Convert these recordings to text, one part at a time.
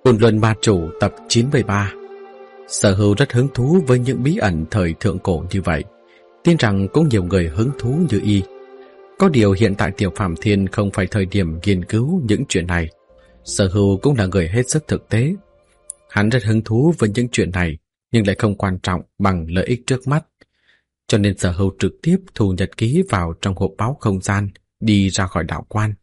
Côn Luân Ma Chủ tập 93. Sở Hữu rất hứng thú với những bí ẩn thời thượng cổ như vậy, tin rằng cũng nhiều người hứng thú như y. Có điều hiện tại Tiểu Phàm Thiên không phải thời điểm nghiên cứu những chuyện này. Sở Hữu cũng là người hết sức thực tế. Hắn rất hứng thú với những chuyện này, nhưng lại không quan trọng bằng lợi ích trước mắt. Cho nên Sở Hữu trực tiếp thu nhật ký vào trong hộp báo không gian, đi ra khỏi đạo quan.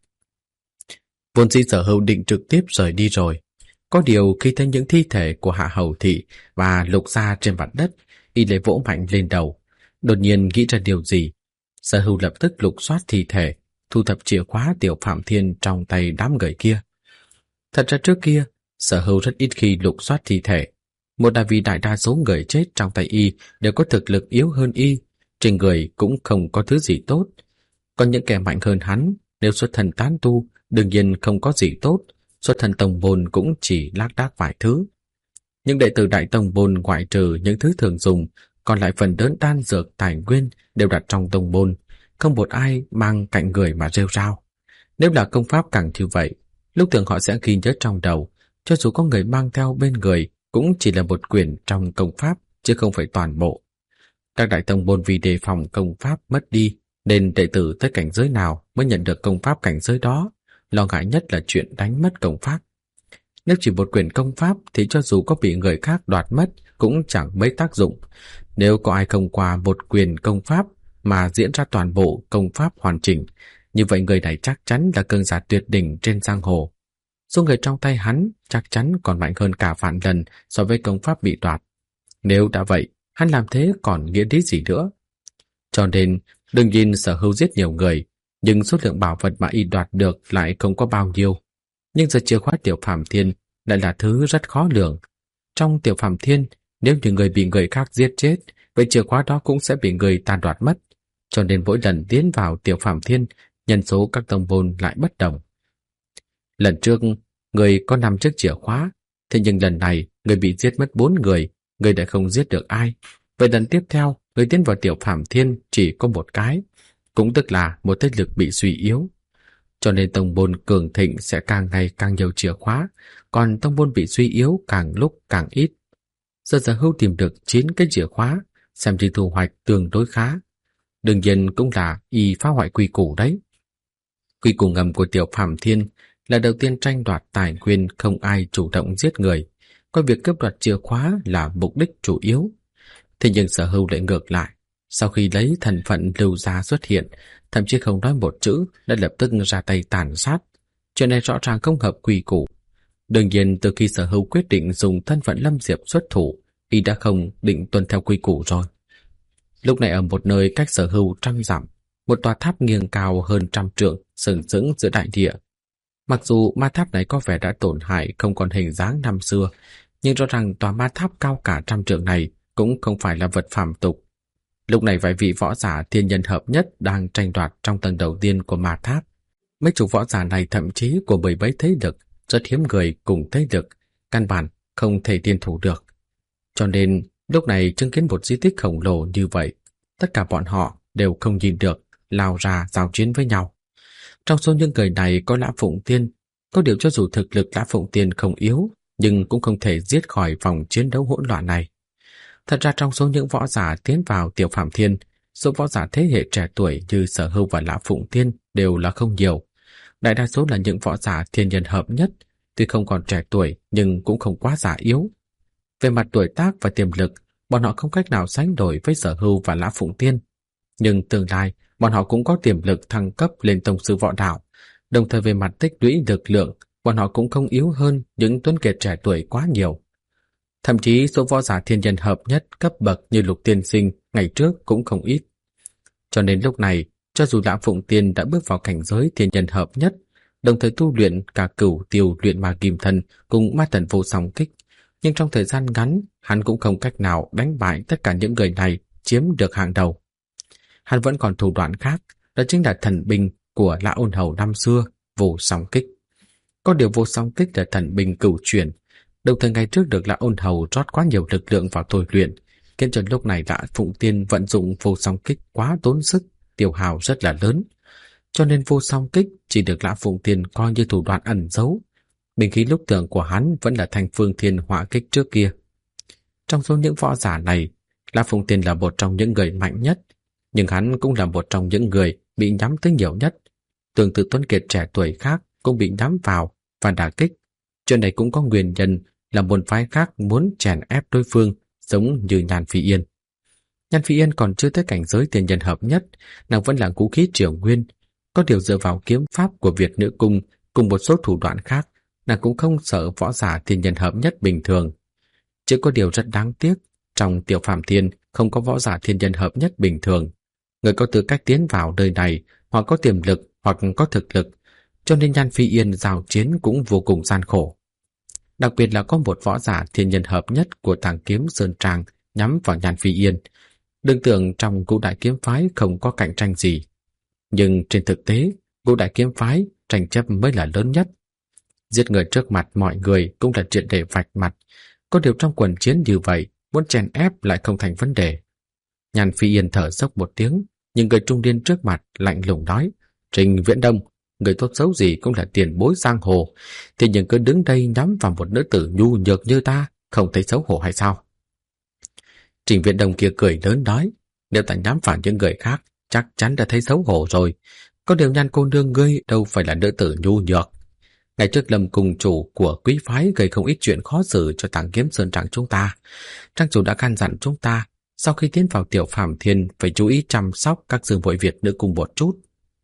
Vốn dĩ Sở Hữu định trực tiếp rời đi rồi. Có điều khi thấy những thi thể của Hạ Hầu Thị và Lục Gia trên mặt đất, y lại vỗ mạnh lên đầu, đột nhiên nghĩ ra điều gì. Sở Hữu lập tức lục soát thi thể, thu thập chìa khóa Tiểu Phàm Thiên trong tay đám người kia. Thật ra trước kia, Sở Hữu rất ít khi lục soát thi thể. Một là vì đại đa số người chết trong tay y đều có thực lực yếu hơn y, trên người cũng không có thứ gì tốt. Còn những kẻ mạnh hơn hắn, nếu xuất thân tán tu, đương nhiên không có gì tốt. Xuất thân tông môn cũng chỉ lác đác vài thứ. Những đệ tử đại tông môn ngoại trừ những thứ thường dùng, còn lại phần lớn đan dược tài nguyên đều đặt trong tông môn, không một ai mang cạnh người mà rêu rao. Nếu là công pháp càng như vậy, lúc thường họ sẽ ghi nhớ trong đầu, cho dù có người mang theo bên người cũng chỉ là một quyển trong công pháp, chứ không phải toàn bộ. Các đại tông môn vì đề phòng công pháp mất đi, nên đệ tử tới cảnh giới nào mới nhận được công pháp cảnh giới đó. Lo ngại nhất là chuyện đánh mất công pháp. Nếu chỉ một quyển công pháp thì cho dù có bị người khác đoạt mất cũng chẳng mấy tác dụng. Nếu có ai không qua một quyển công pháp mà diễn ra toàn bộ công pháp hoàn chỉnh, như vậy người này chắc chắn là cường giả tuyệt đỉnh trên giang hồ. Số người trong tay hắn chắc chắn còn mạnh hơn cả vạn lần so với công pháp bị đoạt. Nếu đã vậy, hắn làm thế còn nghĩa lý gì nữa? Cho nên, đừng nhìn Sở Hữu giết nhiều người, nhưng số lượng bảo vật mà y đoạt được lại không có bao nhiêu. Nhưng giờ chìa khóa Tiểu Phàm Thiên lại là thứ rất khó lường. Trong Tiểu Phàm Thiên, nếu như người bị người khác giết chết, vậy chìa khóa đó cũng sẽ bị người ta đoạt mất. Cho nên mỗi lần tiến vào Tiểu Phàm Thiên, nhân số các tông môn lại bất đồng. Lần trước, người có 5 chiếc chìa khóa, thế nhưng lần này người bị giết mất 4 người, người đã không giết được ai. Vậy lần tiếp theo, người tiến vào Tiểu Phàm Thiên chỉ có một cái, cũng tức là một thế lực bị suy yếu. Cho nên tông môn cường thịnh sẽ càng ngày càng nhiều chìa khóa, còn tông môn bị suy yếu càng lúc càng ít. Sở Hữu tìm được 9 cái chìa khóa, xem như thu hoạch tương đối khá. Đương nhiên cũng là y phá hoại quy củ đấy. Quy củ ngầm của Tiểu Phàm Thiên là đầu tiên tranh đoạt tài nguyên, không ai chủ động giết người, coi việc cướp đoạt chìa khóa là mục đích chủ yếu. Thế nhưng Sở Hữu lại ngược lại. Sau khi lấy thân phận Lưu Gia xuất hiện, thậm chí không nói một chữ đã lập tức ra tay tàn sát. Chuyện này rõ ràng không hợp quy củ. Đương nhiên từ khi Sở Hữu quyết định dùng thân phận Lâm Diệp xuất thủ, y đã không định tuân theo quy củ rồi. Lúc này ở một nơi cách Sở Hữu 100 dặm, một tòa tháp nghiêng cao hơn 100 trượng sừng sững giữa đại địa. Mặc dù ma tháp này có vẻ đã tổn hại, không còn hình dáng năm xưa, nhưng rõ ràng tòa ma tháp cao cả 100 trượng này cũng không phải là vật phàm tục. Lúc này vài vị võ giả thiên nhân hợp nhất đang tranh đoạt trong tầng đầu tiên của ma tháp. Mấy chục võ giả này thậm chí của 10 mấy thế lực, rất hiếm người cùng thế lực, căn bản không thể liên thủ được. Cho nên lúc này chứng kiến một di tích khổng lồ như vậy, tất cả bọn họ đều không nhìn được, lao ra giao chiến với nhau. Trong số những người này có Lã Phụng Tiên, có điều cho dù thực lực Lã Phụng Tiên không yếu, nhưng cũng không thể giết khỏi vòng chiến đấu hỗn loạn này. Thật ra trong số những võ giả tiến vào Tiểu Phàm Thiên, số võ giả thế hệ trẻ tuổi như Sở Hữu và Lã Phụng Tiên đều là không nhiều. Đại đa số là những võ giả thiên nhân hợp nhất, tuy không còn trẻ tuổi nhưng cũng không quá già yếu. Về mặt tuổi tác và tiềm lực, bọn họ không cách nào sánh đổi với Sở Hữu và Lã Phụng Tiên. Nhưng tương lai, bọn họ cũng có tiềm lực thăng cấp lên tông sư võ đạo. Đồng thời về mặt tích lũy lực lượng, bọn họ cũng không yếu hơn những tuấn kiệt trẻ tuổi quá nhiều. Thậm chí số võ giả thiên nhân hợp nhất cấp bậc như Lục Tiên Sinh ngày trước cũng không ít. Cho nên lúc này, cho dù Lã Phụng Tiên đã bước vào cảnh giới thiên nhân hợp nhất, đồng thời tu luyện cả Cửu Tiêu Luyện Ma Kim Thân cùng Ma Thần Vô Song Kích, nhưng trong thời gian ngắn, hắn cũng không cách nào đánh bại tất cả những người này, chiếm được hàng đầu. Hắn vẫn còn thủ đoạn khác, đó chính là thần binh của Lã Ôn Hầu năm xưa, Vô Song Kích. Có điều Vô Song Kích là thần binh cửu chuyển, đồng thời ngày trước được Lã Ôn Hầu rót quá nhiều lực lượng vào tôi luyện, khiến cho lúc này Lã Phụng Tiên vận dụng Vô Song Kích quá tốn sức, tiêu hao rất là lớn. Cho nên Vô Song Kích chỉ được Lã Phụng Tiên coi như thủ đoạn ẩn giấu. Binh khí lúc tưởng của hắn vẫn là thanh phương thiên hỏa kích trước kia. Trong số những võ giả này, Lã Phụng Tiên là một trong những người mạnh nhất, nhưng hắn cũng là một trong những người bị nhắm tới nhiều nhất. Tương tự tuấn kiệt trẻ tuổi khác cũng bị nhắm vào và đả kích. Chuyện này cũng có nguyên nhân là một phái khác muốn chèn ép đối phương, giống như Nhan Phi Yên. Nhan Phi Yên còn chưa tới cảnh giới tiền nhân hợp nhất, nàng vẫn là vũ khí triều nguyên. Có điều dựa vào kiếm pháp của Việt Nữ Cung cùng một số thủ đoạn khác, nàng cũng không sợ võ giả tiền nhân hợp nhất bình thường. Chỉ có điều rất đáng tiếc, trong Tiểu Phàm Thiên không có võ giả thiên nhân hợp nhất bình thường. Người có tư cách tiến vào nơi này hoặc có tiềm lực hoặc có thực lực, cho nên Nhan Phi Yên giao chiến cũng vô cùng gian khổ. Đặc biệt là có một võ giả thiên nhân hợp nhất của Tàng Kiếm Sơn Trang nhắm vào Nhan Phi Yên. Đừng tưởng trong Ngũ Đại Kiếm Phái không có cạnh tranh gì, nhưng trên thực tế, Ngũ Đại Kiếm Phái tranh chấp mới là lớn nhất. Giết người trước mặt mọi người cũng là chuyện để vạch mặt. Có điều trong quần chiến như vậy, muốn chèn ép lại không thành vấn đề. Nhan Phi Yên thở dốc một tiếng, nhưng người trung niên trước mặt lạnh lùng nói: Trình Viễn Đông, người tốt xấu gì cũng là tiền bối giang hồ, thì nhưng cứ đứng đây nhắm vào một nữ tử nhu nhược như ta, không thấy xấu hổ hay sao? Trình Viễn Đông kia cười lớn nói: Nếu ta nhắm vào những người khác, chắc chắn đã thấy xấu hổ rồi. Có điều Nhan cô nương ngươi đâu phải là nữ tử nhu nhược. Ngày trước Lâm cùng chủ của quý phái gây không ít chuyện khó xử cho Tàng Kiếm Sơn Trang chúng ta. Trang chủ đã căn dặn chúng ta sau khi tiến vào Tiểu Phàm Thiên phải chú ý chăm sóc các dương vội Việt Nữ Cung một chút.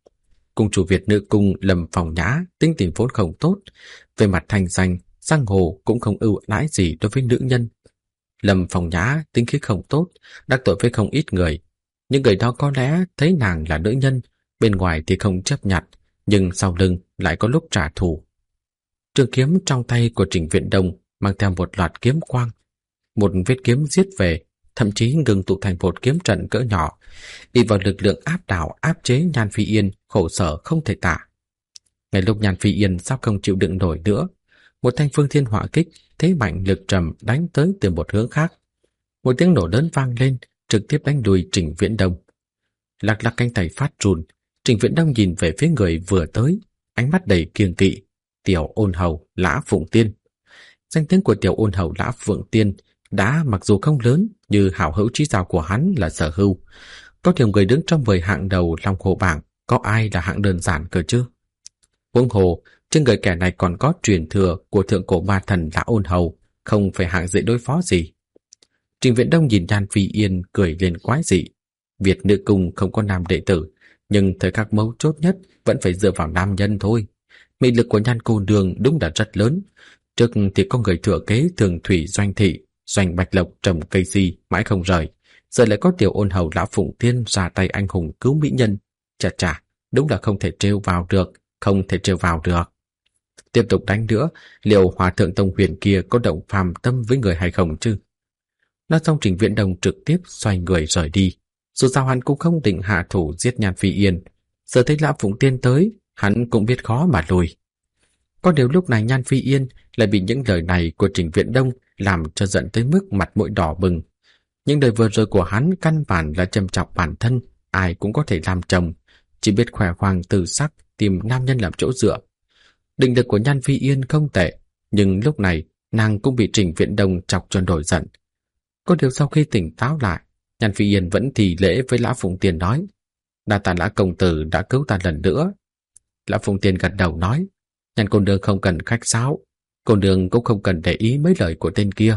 Cung chủ Việt Nữ Cung Lâm Phong Nhã tính tình vốn không tốt, về mặt thành danh, giang hồ cũng không ưu đãi gì đối với nữ nhân. Lâm Phong Nhã tính khí không tốt, đắc tội với không ít người. Những người đó có lẽ thấy nàng là nữ nhân, bên ngoài thì không chấp nhận, nhưng sau lưng lại có lúc trả thù. Trường kiếm trong tay của Trình Viễn Đông mang theo một loạt kiếm quang. Một vết kiếm giết về, thậm chí ngừng tụ thành một kiếm trận cỡ nhỏ, đi vào lực lượng áp đảo áp chế Nhan Phi Yên khổ sở không thể tả. Ngay lúc Nhan Phi Yên sắp không chịu đựng nổi nữa, một thanh phương thiên hỏa kích thế mạnh lực trầm đánh tới từ một hướng khác. Một tiếng nổ lớn vang lên, trực tiếp đánh đuôi Trình Viễn Đông. Lắc lắc cánh tay phát run, Trình Viễn Đông nhìn về phía người vừa tới, ánh mắt đầy kiêng kỵ. Tiểu Ôn Hầu Lã Phụng Tiên. Danh tiếng của Tiểu Ôn Hầu Lã Phụng Tiên đã mặc dù không lớn như hảo hữu trí giao của hắn là Sở Hưu, có điều người đứng trong 10 hạng đầu Long Hồ bảng có ai là hạng đơn giản cơ chứ? Huống hồ trên người kẻ này còn có truyền thừa của thượng cổ ma thần Lã Ôn Hầu, không phải hạng dễ đối phó gì. Trình Viễn Đông nhìn Nhan Phi Yên cười lên quái dị. Việt Nữ Cung không có nam đệ tử, nhưng thời khắc mấu chốt nhất vẫn phải dựa vào nam nhân thôi. Mị lực của Nhan cô nương đúng là rất lớn. Trước thì có người thừa kế Thường Thủy Doanh Thị, Doanh Bạch Lộc trồng cây si mãi không rời, giờ lại có Tiểu Ôn Hầu Lã Phụng Tiên ra tay anh hùng cứu mỹ nhân. Chà chà, đúng là không thể trêu vào được, không thể trêu vào được. Tiếp tục đánh nữa, liệu Hòa Thượng Tông Huyền kia có động phàm tâm với người hay không chứ? Nói xong Trình Viễn Đông trực tiếp xoay người rời đi. Dù sao hắn cũng không định hạ thủ giết Nhan Phi Yên. Giờ thấy Lã Phụng Tiên tới, hắn cũng biết khó mà lùi. Có điều lúc này Nhan Phi Yên lại bị những lời này của Trình Viễn Đông làm cho giận tới mức mặt mũi đỏ bừng. Những lời vừa rồi của hắn căn bản là châm chọc bản thân, ai cũng có thể làm chồng, chỉ biết khỏe khoang tự sắc tìm nam nhân làm chỗ dựa. Định lực của Nhan Phi Yên không tệ, nhưng lúc này nàng cũng bị Trình Viễn Đông chọc cho nổi giận. Có điều sau khi tỉnh táo lại, Nhan Phi Yên vẫn thì lễ với Lã Phụng Tiên nói: đa tạ Lã công tử đã cứu ta lần nữa. Lã Phụng Tiên gật đầu nói: Nhan cô nương không cần khách sáo, cô nương cũng không cần để ý mấy lời của tên kia.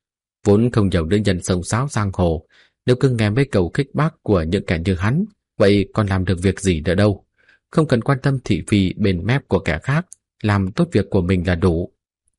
Vốn không nhiều nữ nhân sông sáo giang hồ, nếu cứ nghe mấy câu khích bác của những kẻ như hắn, vậy còn làm được việc gì nữa đâu. Không cần quan tâm thị phi bên mép của kẻ khác, làm tốt việc của mình là đủ.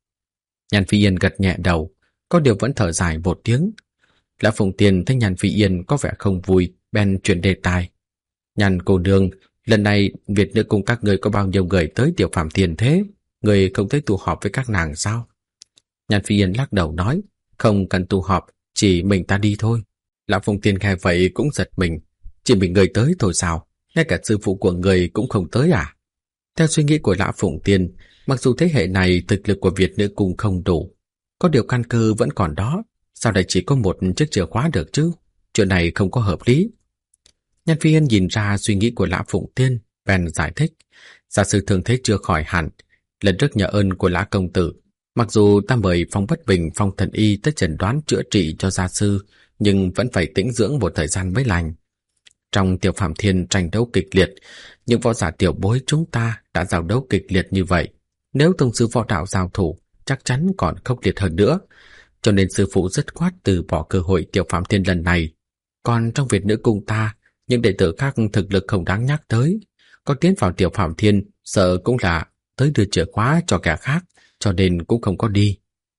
Nhan Phi Yên gật nhẹ đầu, có điều vẫn thở dài một tiếng. Lã Phụng Tiên thấy Nhan Phi Yên có vẻ không vui, bèn chuyển đề tài: Nhan cô nương, lần này Việt Nữ Cung các người có bao nhiêu người tới Tiểu Phàm Thiên thế? Người không tới tụ họp với các nàng sao? Nhan Phi Yên lắc đầu nói: không cần tụ họp, chỉ mình ta đi thôi. Lã Phụng Tiên nghe vậy cũng giật mình: chỉ mình người tới thôi sao? Ngay cả sư phụ của người cũng không tới à? Theo suy nghĩ của Lã Phụng Tiên, mặc dù thế hệ này thực lực của Việt Nữ Cung không đủ, có điều căn cơ vẫn còn đó, sao lại chỉ có một chiếc chìa khóa được chứ? Chuyện này không có hợp lý. Nhan Phi Yên nhìn ra suy nghĩ của Lã Phụng Tiên, bèn giải thích: giả sử thương thế chưa khỏi hẳn, Lần trước nhờ ơn của Lã công tử, mặc dù ta mời Phong Bất Bình, Phong Thần Y tới chẩn đoán chữa trị cho gia sư, nhưng vẫn phải tĩnh dưỡng một thời gian mới lành. Trong Tiểu Phạm Thiên tranh đấu kịch liệt, những võ giả tiểu bối chúng ta đã giao đấu kịch liệt như vậy. Nếu tông sư võ đạo giao thủ, chắc chắn còn khốc liệt hơn nữa. Cho nên sư phụ dứt khoát từ bỏ cơ hội Tiểu Phạm Thiên lần này. Còn trong Việt Nữ Cung ta, những đệ tử khác thực lực không đáng nhắc tới. Có tiến vào Tiểu Phạm Thiên, sợ cũng là tới đưa chìa khóa cho kẻ khác, cho nên cũng không có đi.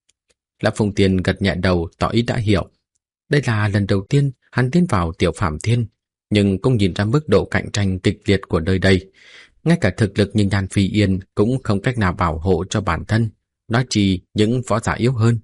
Lã Phùng Tiên gật nhẹ đầu tỏ ý đã hiểu. Đây là lần đầu tiên hắn tiến vào Tiểu Phạm Thiên, nhưng cũng nhìn ra mức độ cạnh tranh kịch liệt của nơi đây. Ngay cả thực lực như Nhan Phi Yên cũng không cách nào bảo hộ cho bản thân, nói chi những võ giả yếu hơn.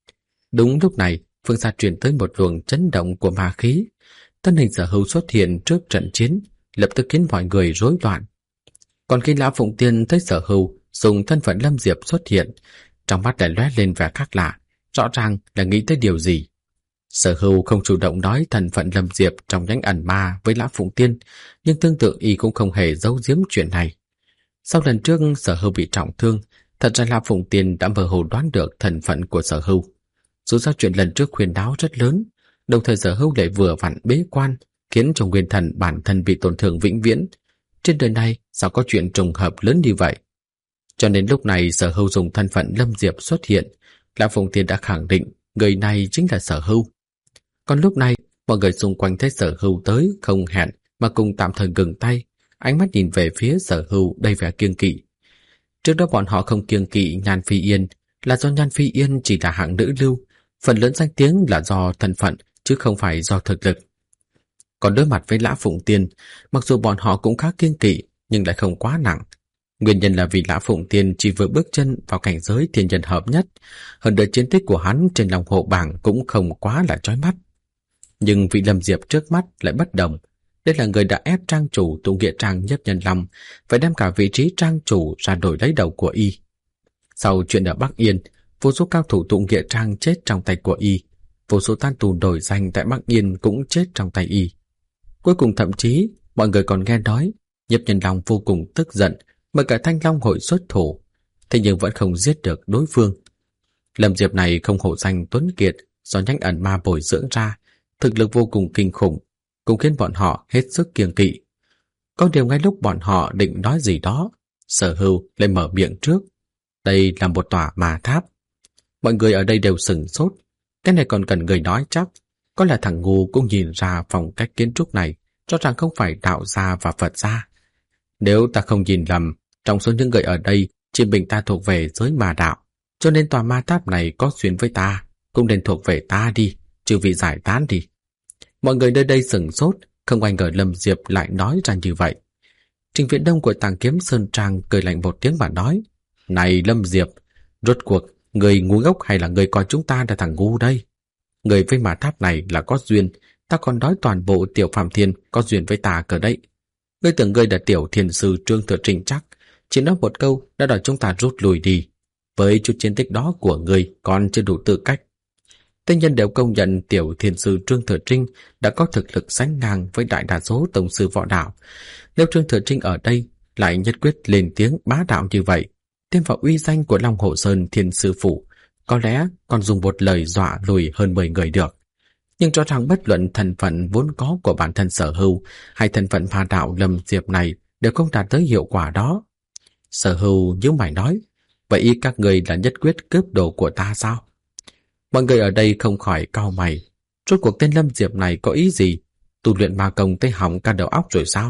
Đúng lúc này, phương xa truyền tới một luồng chấn động của ma khí. Thân hình Sở Hưu xuất hiện trước trận chiến, lập tức khiến mọi người rối loạn. Còn khi Lã Phụng Tiên thấy Sở Hưu dùng thân phận Lâm Diệp xuất hiện, trong mắt lại lóe lên vẻ khác lạ, rõ ràng là nghĩ tới điều gì. Sở Hưu không chủ động nói thân phận Lâm Diệp trong nhánh ẩn ma với Lã Phụng Tiên, nhưng tương tự y cũng không hề giấu giếm chuyện này. Sau lần trước Sở Hưu bị trọng thương, thật ra Lã Phụng Tiên đã mơ hồ đoán được thân phận của Sở Hưu. Dù sao chuyện lần trước khuyên đáo rất lớn, đồng thời Sở Hưu lại vừa vặn bế quan, khiến cho nguyên thần bản thân bị tổn thương vĩnh viễn. Trên đời này sao có chuyện trùng hợp lớn như vậy? Cho nên lúc này Sở Hưu dùng thân phận Lâm Diệp xuất hiện, Lã Phụng Tiên đã khẳng định người này chính là Sở Hưu. Còn lúc này, mọi người xung quanh thấy Sở Hưu tới không hẹn mà cùng tạm thời ngừng tay, ánh mắt nhìn về phía Sở Hưu đầy vẻ kiêng kỵ. Trước đó bọn họ không kiêng kỵ Nhan Phi Yên là do Nhan Phi Yên chỉ là hạng nữ lưu, phần lớn danh tiếng là do thân phận chứ không phải do thực lực. Còn đối mặt với Lã Phụng Tiên, mặc dù bọn họ cũng khá kiêng kỵ nhưng lại không quá nặng. Nguyên nhân là vì Lã Phụng Tiên chỉ vừa bước chân vào cảnh giới thiên nhân hợp nhất, hơn nữa chiến tích của hắn trên lòng hộ bảng cũng không quá là chói mắt. Nhưng vị Lâm Diệp trước mắt lại bất đồng. Đây là người đã ép trang chủ tụ nghĩa trang Nhiếp Nhân Long phải đem cả vị trí trang chủ ra đổi lấy đầu của y. Sau chuyện ở Bắc Yên, vô số cao thủ tụ nghĩa trang chết trong tay của y, vô số tan tù nổi danh tại Bắc Yên cũng chết trong tay y. Cuối cùng thậm chí mọi người còn nghe nói Nhiếp Nhân Long vô cùng tức giận mời cả Thanh Long hội xuất thủ, thế nhưng vẫn không giết được đối phương. Lâm Diệp này không hổ danh tuấn kiệt do nhánh ẩn ma bồi dưỡng ra, thực lực vô cùng kinh khủng, cũng khiến bọn họ hết sức kiêng kỵ. Có điều ngay lúc bọn họ định nói gì đó, Sở Hưu lại mở miệng trước. Đây là một tòa ma tháp. Mọi người ở đây đều sửng sốt. Cái này còn cần người nói chắc. Có lẽ thằng ngu cũng nhìn ra phong cách kiến trúc này rõ ràng không phải đạo gia và Phật gia. Nếu ta không nhìn lầm, trong số những người ở đây chỉ mình ta thuộc về giới ma đạo, cho nên tòa ma tháp này có duyên với ta, cũng nên thuộc về ta đi, trừ vì giải tán đi. Mọi người nơi đây sửng sốt, không ai ngờ Lâm Diệp lại nói ra như vậy. Trình Viễn Đông của Tàng Kiếm Sơn Trang cười lạnh một tiếng và nói: Này Lâm Diệp, rốt cuộc người ngu ngốc hay là người coi chúng ta là thằng ngu đây? Người với ma tháp này là có duyên, ta còn nói toàn bộ Tiểu Phạm Thiên có duyên với ta cơ đấy. Ngươi tưởng ngươi là tiểu thiền sư Trương Thừa Trinh chắc, chỉ nói một câu đã đòi chúng ta rút lui đi. Với chút chiến tích đó của ngươi còn chưa đủ tư cách. Tên nhân đều công nhận tiểu thiền sư Trương Thừa Trinh đã có thực lực sánh ngang với đại đa số tổng sư võ đạo. Nếu Trương Thừa Trinh ở đây lại nhất quyết lên tiếng bá đạo như vậy, thêm vào uy danh của Long Hồ Sơn Thiên Sư Phụ, có lẽ còn dùng một lời dọa lùi hơn 10 người được. Nhưng cho rằng bất luận thân phận vốn có của bản thân Sở Hưu hay thân phận ma đạo Lâm Diệp này đều không đạt tới hiệu quả đó. Sở Hưu nhíu mày nói: Vậy ý các người là nhất quyết cướp đồ của ta sao? Mọi người ở đây không khỏi cau mày. Rốt cuộc tên Lâm Diệp này có ý gì? Tu luyện ma công tới hỏng cả đầu óc rồi sao?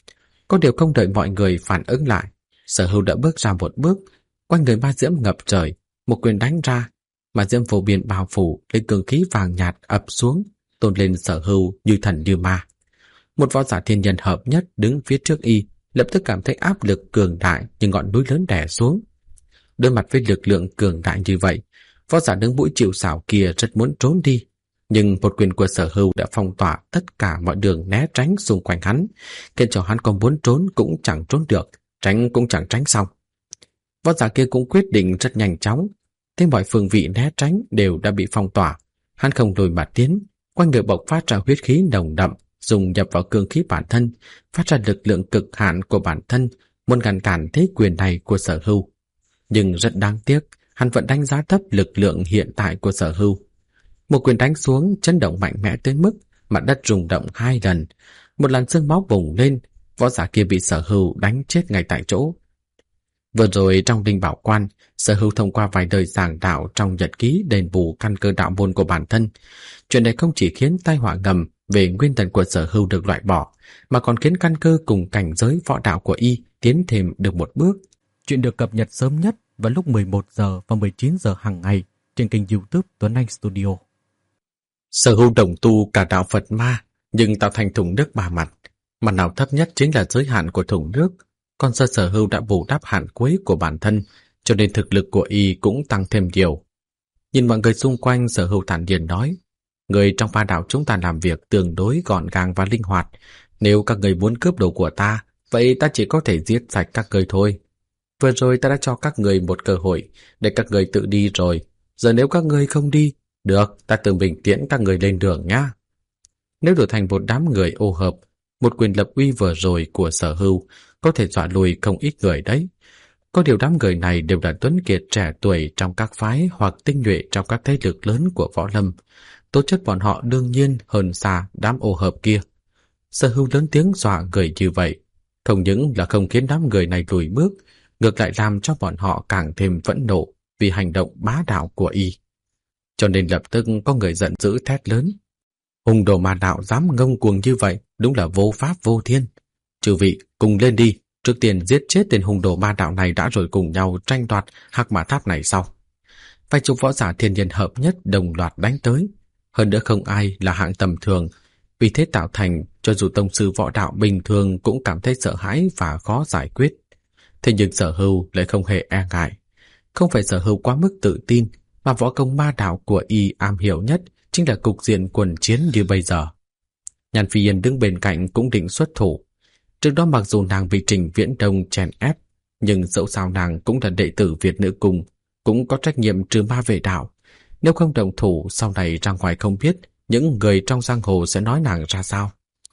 Có điều không đợi mọi người phản ứng lại, Sở Hưu đã bước ra một bước, quanh người ma diễm ngập trời, một quyền đánh ra, ma diễm vô biên bao phủ lấy cường khí vàng nhạt ập xuống, tôn lên Sở Hưu như thần như ma. Một võ giả thiên nhân hợp nhất đứng phía trước y, lập tức cảm thấy áp lực cường đại như ngọn núi lớn đè xuống. Đối mặt với lực lượng cường đại như vậy, võ giả đứng mũi chịu sào kia rất muốn trốn đi, nhưng một quyền của Sở Hưu đã phong tỏa tất cả mọi đường né tránh xung quanh hắn, khiến cho hắn có muốn trốn cũng chẳng trốn được, tránh cũng chẳng tránh xong. Võ giả kia cũng quyết định rất nhanh chóng, thế mọi phương vị né tránh đều đã bị phong tỏa. Hắn không lùi mà tiến, quanh người bộc phát ra huyết khí nồng đậm, dùng nhập vào cương khí bản thân, phát ra lực lượng cực hạn của bản thân, muốn ngăn cản thế quyền này của Sở Hưu. Nhưng rất đáng tiếc, hắn vẫn đánh giá thấp lực lượng hiện tại của Sở Hưu. Một quyền đánh xuống chấn động mạnh mẽ tới mức mặt đất rung động 2 lần. Một làn sương máu bùng lên, võ giả kia bị Sở Hưu đánh chết ngay tại chỗ. Vừa rồi trong Linh Bảo Quan, Sở Hưu thông qua vài đời giảng đạo trong nhật ký đền bù căn cơ đạo môn của bản thân. Chuyện này không chỉ khiến tai họa ngầm về nguyên thần của Sở Hưu được loại bỏ, mà còn khiến căn cơ cùng cảnh giới võ đạo của y tiến thêm được một bước. Chuyện được cập nhật sớm nhất vào lúc 11 giờ và 19 giờ hàng ngày trên kênh YouTube Tuấn Anh Studio. Sở Hưu đồng tu cả đạo Phật ma, nhưng tạo thành thùng nước 3 mặt. Mặt nào thấp nhất chính là giới hạn của thùng nước, còn Sở Hưu đã bù đắp hạn cuối của bản thân, cho nên thực lực của y cũng tăng thêm nhiều. Nhìn mọi người xung quanh, Sở Hưu thản nhiên nói: người trong 3 đạo chúng ta làm việc tương đối gọn gàng và linh hoạt. Nếu các người muốn cướp đồ của ta, vậy ta chỉ có thể giết sạch các người thôi. Vừa rồi ta đã cho các người một cơ hội để các người tự đi rồi. Giờ nếu các người không đi, được, ta tự mình tiễn các người lên đường nhá. Nếu đổi thành một đám người ô hợp, một quyền lập uy vừa rồi của Sở Hưu có thể dọa lùi không ít người đấy. Có điều đám người này đều là tuấn kiệt trẻ tuổi trong các phái hoặc tinh nhuệ trong các thế lực lớn của võ lâm. Tố chất bọn họ đương nhiên hơn xa đám ô hợp kia. Sở Hưu lớn tiếng dọa người như vậy, không những là không khiến đám người này lùi bước, ngược lại làm cho bọn họ càng thêm phẫn nộ vì hành động bá đạo của y. Cho nên lập tức có người giận dữ thét lớn: hùng đồ ma đạo dám ngông cuồng như vậy, đúng là vô pháp vô thiên. Chư vị cùng lên đi, trước tiên giết chết tên hùng đồ ma đạo này đã, rồi cùng nhau tranh đoạt Hắc Mã Tháp này sau. Vài chục võ giả thiên nhân hợp nhất đồng loạt đánh tới, hơn nữa không ai là hạng tầm thường, vì thế tạo thành cho dù tông sư võ đạo bình thường cũng cảm thấy sợ hãi và khó giải quyết. Thế nhưng Sở Hưu lại không hề e ngại. Không phải Sở Hưu quá mức tự tin, mà võ công ma đạo của y am hiểu nhất chính là cục diện quần chiến như bây giờ. Nhan Phi Yên đứng bên cạnh cũng định xuất thủ. Trước đó mặc dù nàng bị Trình Viễn Đông chèn ép, nhưng dẫu sao nàng cũng là đệ tử Việt Nữ Cung, cũng có trách nhiệm trừ ma vệ đạo. Nếu không động thủ, sau này ra ngoài không biết những người trong giang hồ sẽ nói nàng ra sao.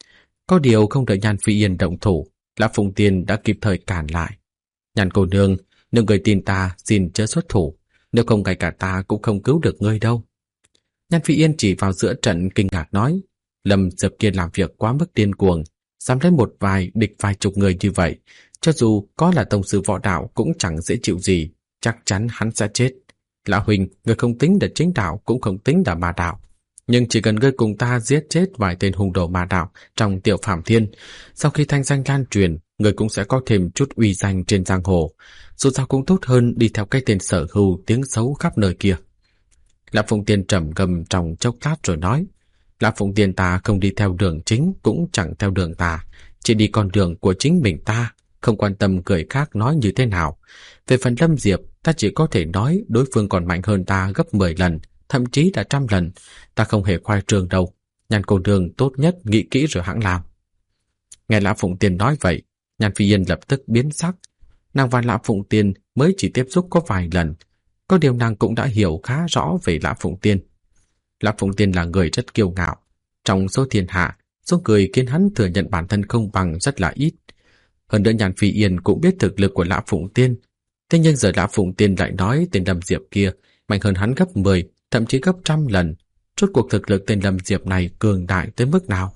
Có điều không đợi Nhan Phi Yên động thủ, Lã Phụng Tiên đã kịp thời cản lại. Nhan cô nương, nếu người tin ta xin chớ xuất thủ, nếu không ngay cả ta cũng không cứu được ngươi đâu. Nhan Phi Yên chỉ vào giữa trận kinh ngạc nói: Lâm Dập kia làm việc quá mức điên cuồng, dám lấy một vài địch vài chục người như vậy, cho dù có là tông sư võ đạo cũng chẳng dễ chịu gì, chắc chắn hắn sẽ chết. Lão huynh, người không tính là chính đạo cũng không tính là ma đạo, nhưng chỉ cần ngươi cùng ta giết chết vài tên hung đồ ma đạo trong Tiểu Phàm Thiên, sau khi thanh danh lan truyền, người cũng sẽ có thêm chút uy danh trên giang hồ, dù sao cũng tốt hơn đi theo cái tên Sở Hưu tiếng xấu khắp nơi kia. Lã Phụng Tiên trầm ngâm trong chốc lát rồi nói: Lã Phụng Tiên ta không đi theo đường chính cũng chẳng theo đường ta, chỉ đi con đường của chính mình ta, không quan tâm người khác nói như thế nào. Về phần Lâm Diệp, ta chỉ có thể nói đối phương còn mạnh hơn ta gấp 10 lần, thậm chí là 100 lần. Ta không hề khoai trương đâu. Nhan cô nương tốt nhất nghĩ kỹ rồi hãng làm. Nghe Lã Phụng Tiên nói vậy, Nhan Phi Yên lập tức biến sắc. Nàng và Lã Phụng Tiên mới chỉ tiếp xúc có vài lần, có điều nàng cũng đã hiểu khá rõ về Lã Phụng Tiên. Lã Phụng Tiên là người rất kiêu ngạo. Trong số thiên hạ, số người khiến hắn thừa nhận bản thân không bằng rất là ít. Hơn nữa Nhan Phi Yên cũng biết thực lực của Lã Phụng Tiên. Thế nhưng giờ Lã Phụng Tiên lại nói tên Lâm Diệp kia mạnh hơn hắn gấp 10, thậm chí gấp 100 lần. Rốt cuộc thực lực tên Lâm Diệp này cường đại tới mức nào?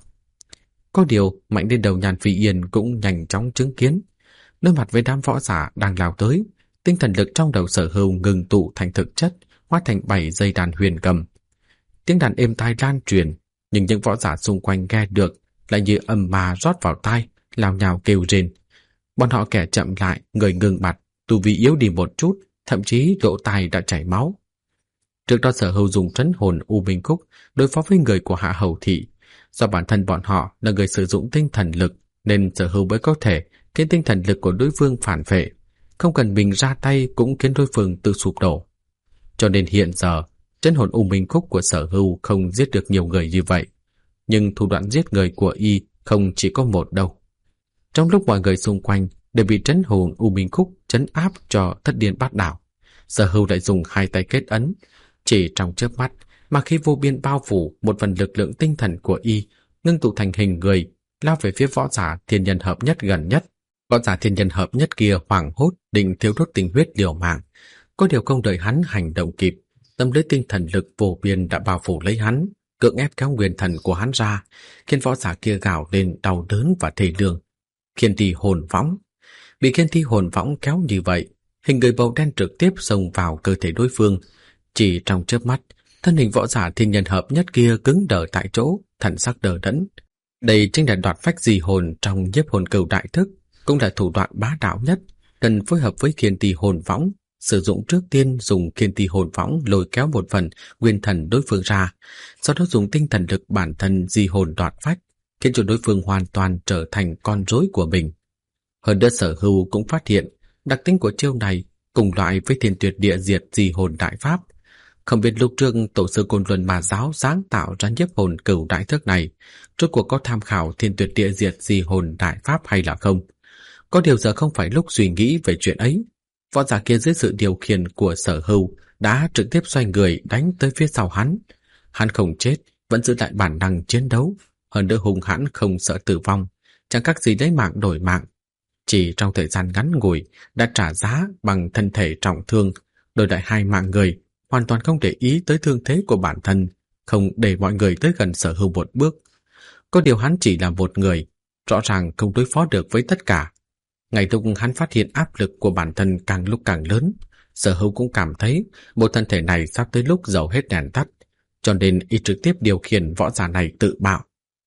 Có điều mạnh đến đầu Nhan Phi Yên cũng nhanh chóng chứng kiến. Đối mặt với đám võ giả đang lao tới, tinh thần lực trong đầu Sở Hưu ngừng tụ thành thực chất, hóa thành 7 dây đàn huyền cầm. Tiếng đàn êm tai lan truyền, nhưng những võ giả xung quanh nghe được lại như âm ma rót vào tai, lao nhào kêu rên. Bọn họ kẻ chậm lại, người ngừng mặt, tu vi yếu đi một chút, thậm chí lỗ tai đã chảy máu. Trước đó Sở Hưu dùng trấn hồn U Minh Khúc đối phó với người của Hạ Hầu Thị. Do bản thân bọn họ là người sử dụng tinh thần lực, nên Sở Hưu mới có thể khiến tinh thần lực của đối phương phản phệ, không cần mình ra tay cũng khiến đối phương tự sụp đổ. Cho nên hiện giờ trấn hồn U Minh Khúc của Sở Hưu không giết được nhiều người như vậy, nhưng thủ đoạn giết người của y không chỉ có một đâu. Trong lúc mọi người xung quanh đều bị trấn hồn U Minh Khúc trấn áp cho thất điên bát đảo, Sở Hưu lại dùng 2 tay kết ấn, chỉ trong chớp mắt mà khi vô biên bao phủ một phần lực lượng tinh thần của y ngưng tụ thành hình người, lao về phía võ giả thiên nhân hợp nhất gần nhất. Võ giả thiên nhân hợp nhất kia hoảng hốt định thiêu đốt tình huyết liều mạng, có điều không đợi hắn hành động kịp, tâm lý tinh thần lực vô biên đã bao phủ lấy hắn, cưỡng ép kéo nguyên thần của hắn ra, khiến võ giả kia gào lên đau đớn và thê lương. Khiên thi hồn võng. Bị khiên thi hồn võng kéo như vậy, hình người màu đen trực tiếp xông vào cơ thể đối phương. Chỉ trong chớp mắt, thân hình võ giả thiên nhân hợp nhất kia cứng đờ tại chỗ, thần sắc đờ đẫn. Đây chính là đoạt phách di hồn trong nhiếp hồn cửu đại thức, cũng là thủ đoạn bá đạo nhất, cần phối hợp với khiên thi hồn võng. Sử dụng trước tiên dùng khiên thi hồn võng lôi kéo một phần nguyên thần đối phương ra, sau đó dùng tinh thần lực bản thân di hồn đoạt phách, khiến cho đối phương hoàn toàn trở thành con rối của mình. Hơn nữa Sở Hưu cũng phát hiện đặc tính của chiêu này cùng loại với Thiên Tuyệt Địa Diệt di hồn đại pháp. Không biết lúc trước tổ sư Côn Luân Ma giáo sáng tạo ra nhiếp hồn cửu đại thức này rốt cuộc có tham khảo Thiên Tuyệt Địa Diệt di hồn đại pháp hay là không. Có điều giờ không phải lúc suy nghĩ về chuyện ấy. Võ giả kia dưới sự điều khiển của Sở Hưu đã trực tiếp xoay người đánh tới phía sau hắn. Hắn không chết, vẫn giữ lại bản năng chiến đấu, hơn nữa hung hãn không sợ tử vong, chẳng khác gì lấy mạng đổi mạng. Chỉ trong thời gian ngắn ngủi đã trả giá bằng thân thể trọng thương, đổi lại 2 mạng người, hoàn toàn không để ý tới thương thế của bản thân, không để mọi người tới gần Sở Hưu một bước. Có điều hắn chỉ là một người, rõ ràng không đối phó được với tất cả. Ngay lúc hắn phát hiện áp lực của bản thân càng lúc càng lớn, Sở Hưu cũng cảm thấy một thân thể này sắp tới lúc dầu hết đèn tắt, cho nên y trực tiếp điều khiển võ giả này tự bạo.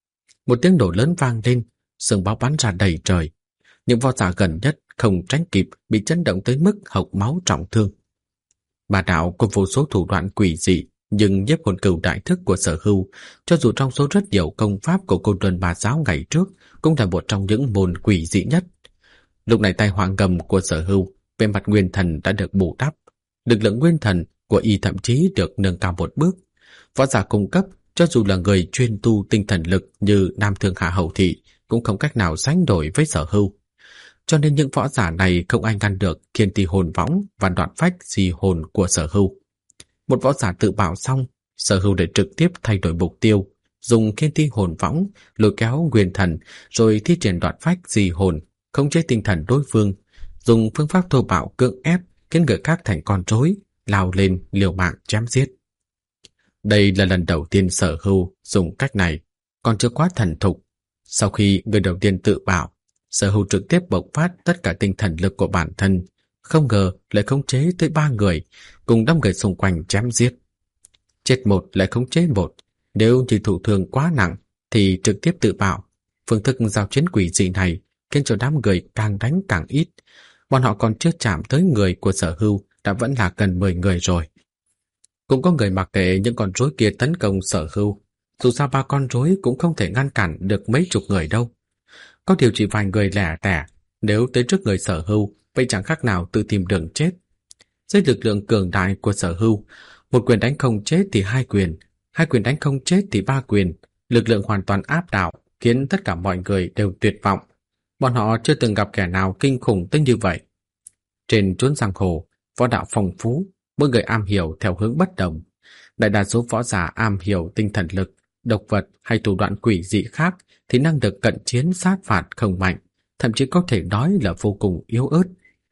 Một tiếng nổ lớn vang lên, sương báo bắn ra đầy trời. Những võ giả gần nhất không tránh kịp bị chấn động tới mức hộc máu trọng thương. Bà đạo có vô số thủ đoạn quỷ dị, nhưng nhiếp hồn cửu đại thức của Sở Hưu, cho dù trong số rất nhiều công pháp của Côn Luân Ma giáo ngày trước, cũng là một trong những môn quỷ dị nhất. Lúc này tai họa ngầm của Sở Hưu về mặt nguyên thần đã được bù đắp, lực lượng nguyên thần của y thậm chí được nâng cao một bước. Võ giả cung cấp, cho dù là người chuyên tu tinh thần lực như Nam Thương Hạ Hầu Thị, cũng không cách nào sánh đổi với Sở Hưu. Cho nên những võ giả này không ai ngăn được khiên thi hồn võng và đoạn phách di hồn của Sở Hưu. Một võ giả tự bạo xong, Sở Hưu để trực tiếp thay đổi mục tiêu, dùng khiên thi hồn võng lôi kéo nguyên thần, rồi thi triển đoạn phách di hồn, khống chế tinh thần đối phương, dùng phương pháp thô bạo cưỡng ép khiến người khác thành con rối, lao lên liều mạng chém giết. Đây là lần đầu tiên Sở Hưu dùng cách này, còn chưa quá thần thục. Sau khi người đầu tiên tự bạo, Sở Hưu trực tiếp bộc phát tất cả tinh thần lực của bản thân, không ngờ lại khống chế tới 3 người, cùng 5 người xung quanh chém giết. Chết một lại khống chế một, nếu như thụ thương quá nặng thì trực tiếp tự bạo. Phương thức giao chiến quỷ dị này khiến cho đám người càng đánh càng ít. Bọn họ còn chưa chạm tới người của Sở Hưu đã vẫn là gần 10 người rồi. Cũng có người mặc kệ những con rối kia tấn công Sở Hưu, dù sao 3 con rối cũng không thể ngăn cản được mấy chục người đâu. Có điều chỉ vài người lẻ tẻ, nếu tới trước người Sở Hưu, vậy chẳng khác nào tự tìm đường chết. Dưới lực lượng cường đại của Sở Hưu, một quyền đánh không chết thì 2 quyền, 2 quyền đánh không chết thì 3 quyền, lực lượng hoàn toàn áp đảo, khiến tất cả mọi người đều tuyệt vọng. Bọn họ chưa từng gặp kẻ nào kinh khủng tới như vậy. Trên chốn giang hồ, võ đạo phong phú, mỗi người am hiểu theo hướng bất đồng. Đại đa số võ giả am hiểu tinh thần lực, độc vật hay thủ đoạn quỷ dị khác thì năng lực cận chiến sát phạt không mạnh, thậm chí có thể nói là vô cùng yếu ớt.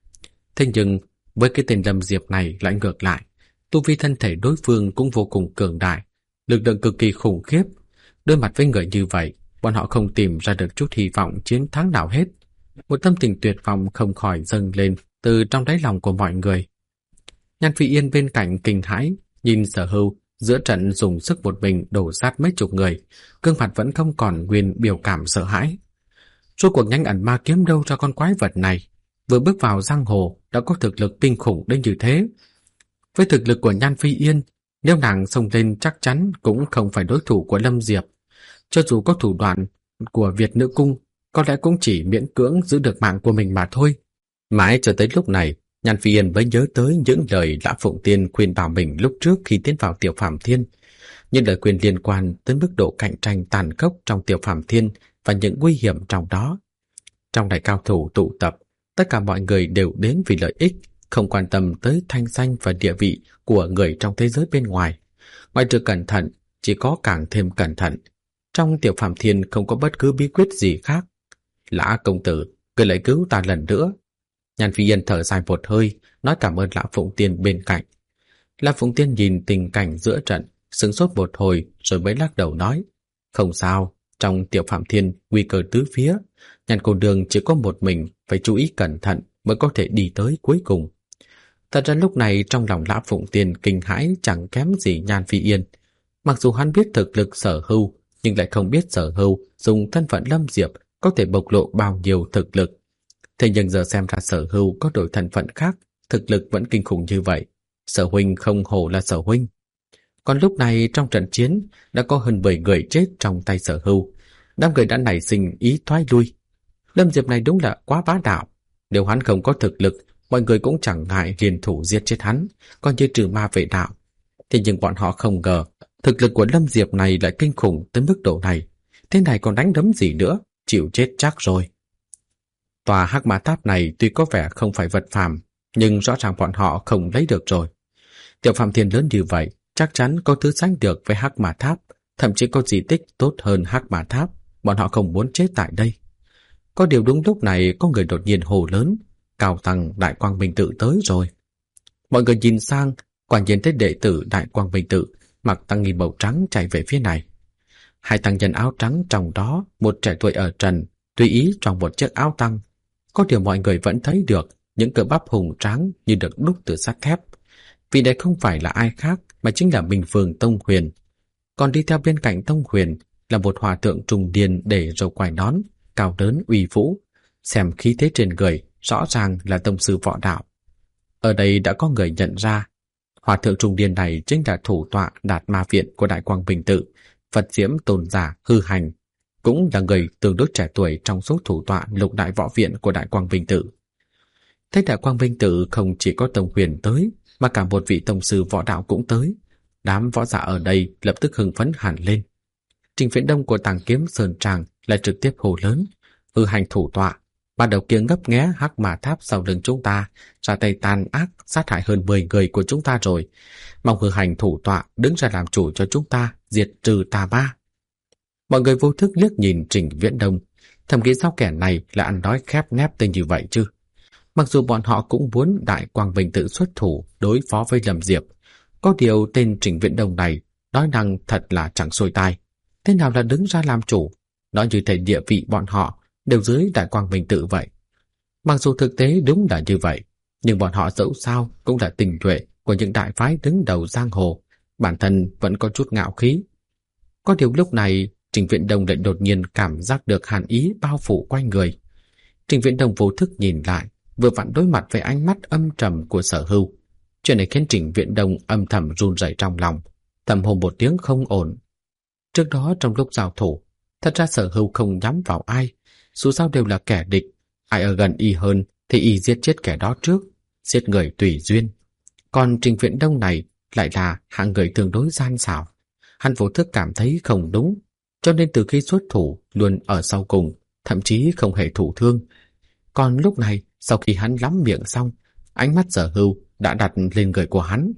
Thế nhưng, với cái tên Lâm Diệp này lại ngược lại, tu vi thân thể đối phương cũng vô cùng cường đại, lực lượng cực kỳ khủng khiếp. Đối mặt với người như vậy, bọn họ không tìm ra được chút hy vọng chiến thắng nào hết. Một tâm tình tuyệt vọng không khỏi dâng lên từ trong đáy lòng của mọi người. Nhan Phi Yên bên cạnh kinh hãi, nhìn Sở Hưu giữa trận dùng sức một mình đổ sát mấy chục người, gương mặt vẫn không còn nguyên biểu cảm sợ hãi. Rốt cuộc Nhanh Ẩn Ma kiếm đâu ra con quái vật này, vừa bước vào giang hồ đã có thực lực kinh khủng đến như thế. Với thực lực của Nhan Phi Yên, nếu nàng xông lên chắc chắn cũng không phải đối thủ của Lâm Diệp. Cho dù có thủ đoạn của Việt Nữ Cung, có lẽ cũng chỉ miễn cưỡng giữ được mạng của mình mà thôi. Mãi cho tới lúc này, Nhan Phi Yên mới nhớ tới những lời Lã Phụng Tiên khuyên bảo mình lúc trước khi tiến vào Tiểu Phàm Thiên. Những lời khuyên liên quan tới mức độ cạnh tranh tàn khốc trong Tiểu Phàm Thiên và những nguy hiểm trong đó. Trong đại cao thủ tụ tập, tất cả mọi người đều đến vì lợi ích, không quan tâm tới thanh danh và địa vị của người trong thế giới bên ngoài. Ngoài trừ cẩn thận, chỉ có càng thêm cẩn thận. Trong Tiểu Phàm Thiên không có bất cứ bí quyết gì khác. Lã công tử, Người lại cứu ta lần nữa. Nhan Phi Yên thở dài một hơi, nói cảm ơn Lão Phụng Tiên bên cạnh. Lão Phụng Tiên nhìn tình cảnh giữa trận, sững sốt một hồi rồi mới lắc đầu nói, không sao, trong Tiểu Phạm Thiên nguy cơ tứ phía, Nhan cô nương chỉ có một mình, phải chú ý cẩn thận mới có thể đi tới cuối cùng. Thật ra lúc này trong lòng Lão Phụng Tiên kinh hãi chẳng kém gì Nhan Phi Yên. Mặc dù hắn biết thực lực Sở Hưu, nhưng lại không biết Sở Hưu dùng thân phận Lâm Diệp có thể bộc lộ bao nhiêu thực lực. Thế nhưng giờ xem ra Sở Hưu có đổi thân phận khác, thực lực vẫn kinh khủng như vậy. Sở huynh không hổ là Sở huynh. Còn lúc này trong trận chiến đã có hơn 10 người chết trong tay Sở Hưu. Đám người đã nảy sinh ý thoái lui. Lâm Diệp này đúng là quá bá đạo. Nếu hắn không có thực lực, mọi người cũng chẳng ngại liên thủ giết chết hắn, coi như trừ ma vệ đạo. Thế nhưng bọn họ không ngờ thực lực của Lâm Diệp này lại kinh khủng tới mức độ này. Thế này còn đánh đấm gì nữa, chịu chết chắc rồi. Tòa Hắc Mã Tháp này tuy có vẻ không phải vật phàm, nhưng rõ ràng bọn họ không lấy được rồi. Tiểu Phạm Thiên lớn như vậy, chắc chắn có thứ sánh được với Hắc Mã Tháp, thậm chí có di tích tốt hơn Hắc Mã Tháp, bọn họ không muốn chết tại đây. Có điều đúng lúc này có người đột nhiên hô lớn, Cao Tăng Đại Quang Minh Tự tới rồi. Mọi người nhìn sang, quả nhiên thấy đệ tử Đại Quang Minh Tự mặc tăng nghi màu trắng chạy về phía này. Hai tăng nhân áo trắng trong đó, một trẻ tuổi ở trần, tùy ý trong một chiếc áo tăng. Có điều mọi người vẫn thấy được những cơ bắp hùng tráng như được đúc từ sắt thép. Vì đây không phải là ai khác mà chính là Minh Vương Tông Huyền. Còn đi theo bên cạnh Tông Huyền là một hòa thượng trùng điền để râu quai nón, cao lớn uy vũ. Xem khí thế trên người, rõ ràng là tông sư võ đạo. Ở đây đã có người nhận ra, hòa thượng trùng điền này chính là thủ tọa Đạt Ma Viện của Đại Quang Minh Tự, Phật Diễm Tôn Giả Hư Hành, cũng là người tương đối trẻ tuổi trong số thủ tọa Lục Đại Võ Viện của Đại Quang Minh Tự. Thế Đại Quang Minh Tự không chỉ có Tông Huyền tới, mà cả một vị tông sư võ đạo cũng tới. Đám võ giả ở đây lập tức hưng phấn hẳn lên. Trình Viễn Đông của Tàng Kiếm Sơn Tràng lại trực tiếp hô lớn, Hư Hành thủ tọa, ban đầu kia ngấp nghé Hắc Mã Tháp sau lưng chúng ta, ra tay tàn ác sát hại hơn 10 người của chúng ta rồi. Mong Hư Hành thủ tọa đứng ra làm chủ cho chúng ta, diệt trừ tà ma. Mọi người vô thức liếc nhìn Trình Viễn Đông, thầm nghĩ sao kẻ này là ăn nói khép nép tên như vậy chứ. Mặc dù bọn họ cũng muốn Đại Quang Minh Tự xuất thủ đối phó với Lâm Diệp, có điều tên Trình Viễn Đông này nói năng thật là chẳng xuôi tai. Thế nào là đứng ra làm chủ, nói như thể địa vị bọn họ đều dưới Đại Quang Minh Tự vậy. Mặc dù thực tế đúng là như vậy, nhưng bọn họ dẫu sao cũng là tinh nhuệ của những đại phái đứng đầu giang hồ, bản thân vẫn có chút ngạo khí. Có điều lúc này Trình Viễn Đông lại đột nhiên cảm giác được hàn ý bao phủ quanh người. Trình Viễn Đông vô thức nhìn lại, vừa vặn đối mặt với ánh mắt âm trầm của Sở Hưu. Chuyện này khiến Trình Viễn Đông âm thầm run rẩy trong lòng, thầm hô một tiếng không ổn. Trước đó trong lúc giao thủ, thật ra Sở Hưu không nhắm vào ai, dù sao đều là kẻ địch, ai ở gần y hơn thì y giết chết kẻ đó trước, giết người tùy duyên. Còn Trình Viễn Đông này lại là hạng người tương đối gian xảo. Hắn vô thức cảm thấy không đúng, cho nên từ khi xuất thủ luôn ở sau cùng, thậm chí không hề thụ thương. Còn lúc này, sau khi hắn lắm miệng xong, ánh mắt Sở Hưu đã đặt lên người của hắn.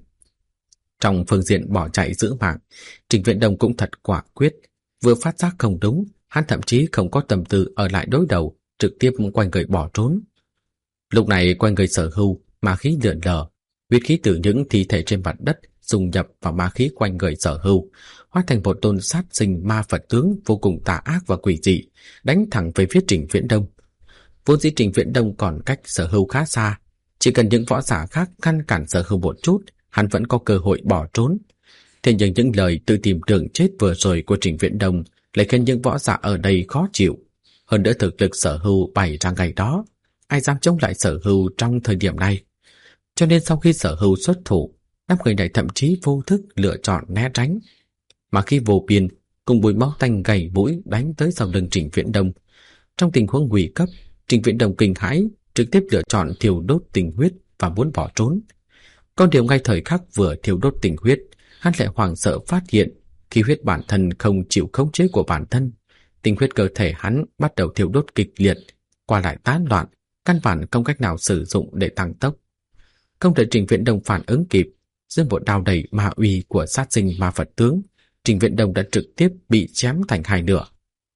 Trong phương diện bỏ chạy giữ mạng, Trình Viễn Đông cũng thật quả quyết. Vừa phát giác không đúng, hắn thậm chí không có tâm tư ở lại đối đầu, trực tiếp quay người bỏ trốn. Lúc này quanh người Sở Hưu, ma khí lượn lờ, huyết khí từ những thi thể trên mặt đất dung nhập vào ma khí quanh người Sở Hưu, hóa thành một tôn sát sinh ma Phật tướng vô cùng tà ác và quỷ dị, đánh thẳng về phía Trình Viễn Đông. Vốn dĩ Trình Viễn Đông còn cách Sở Hưu khá xa, chỉ cần những võ giả khác ngăn cản Sở Hưu một chút, hắn vẫn có cơ hội bỏ trốn. Thế nhưng những lời tự tìm đường chết vừa rồi của Trình Viễn Đông lại khiến những võ giả ở đây khó chịu. Hơn nữa thực lực Sở Hưu bày ra ngày đó, ai dám chống lại Sở Hưu trong thời điểm này. Cho nên sau khi Sở Hưu xuất thủ, đám người này thậm chí vô thức lựa chọn né tránh. Mà khi vô biên cùng mùi máu tanh gầy mũi đánh tới sau lưng Trình Viễn Đông, trong tình huống nguy cấp, Trình Viễn Đông kinh hãi, trực tiếp lựa chọn thiêu đốt tình huyết và muốn bỏ trốn. Có điều ngay thời khắc vừa thiêu đốt tình huyết, hắn lại hoảng sợ phát hiện khí huyết bản thân không chịu khống chế của bản thân, tình huyết cơ thể hắn bắt đầu thiêu đốt kịch liệt, qua lại tán loạn, căn bản không cách nào sử dụng để tăng tốc. Không đợi Trình Viễn Đông phản ứng kịp, dưới một đao đầy ma uy của sát sinh ma Phật tướng, Trình Viễn Đông đã trực tiếp bị chém thành hai nửa.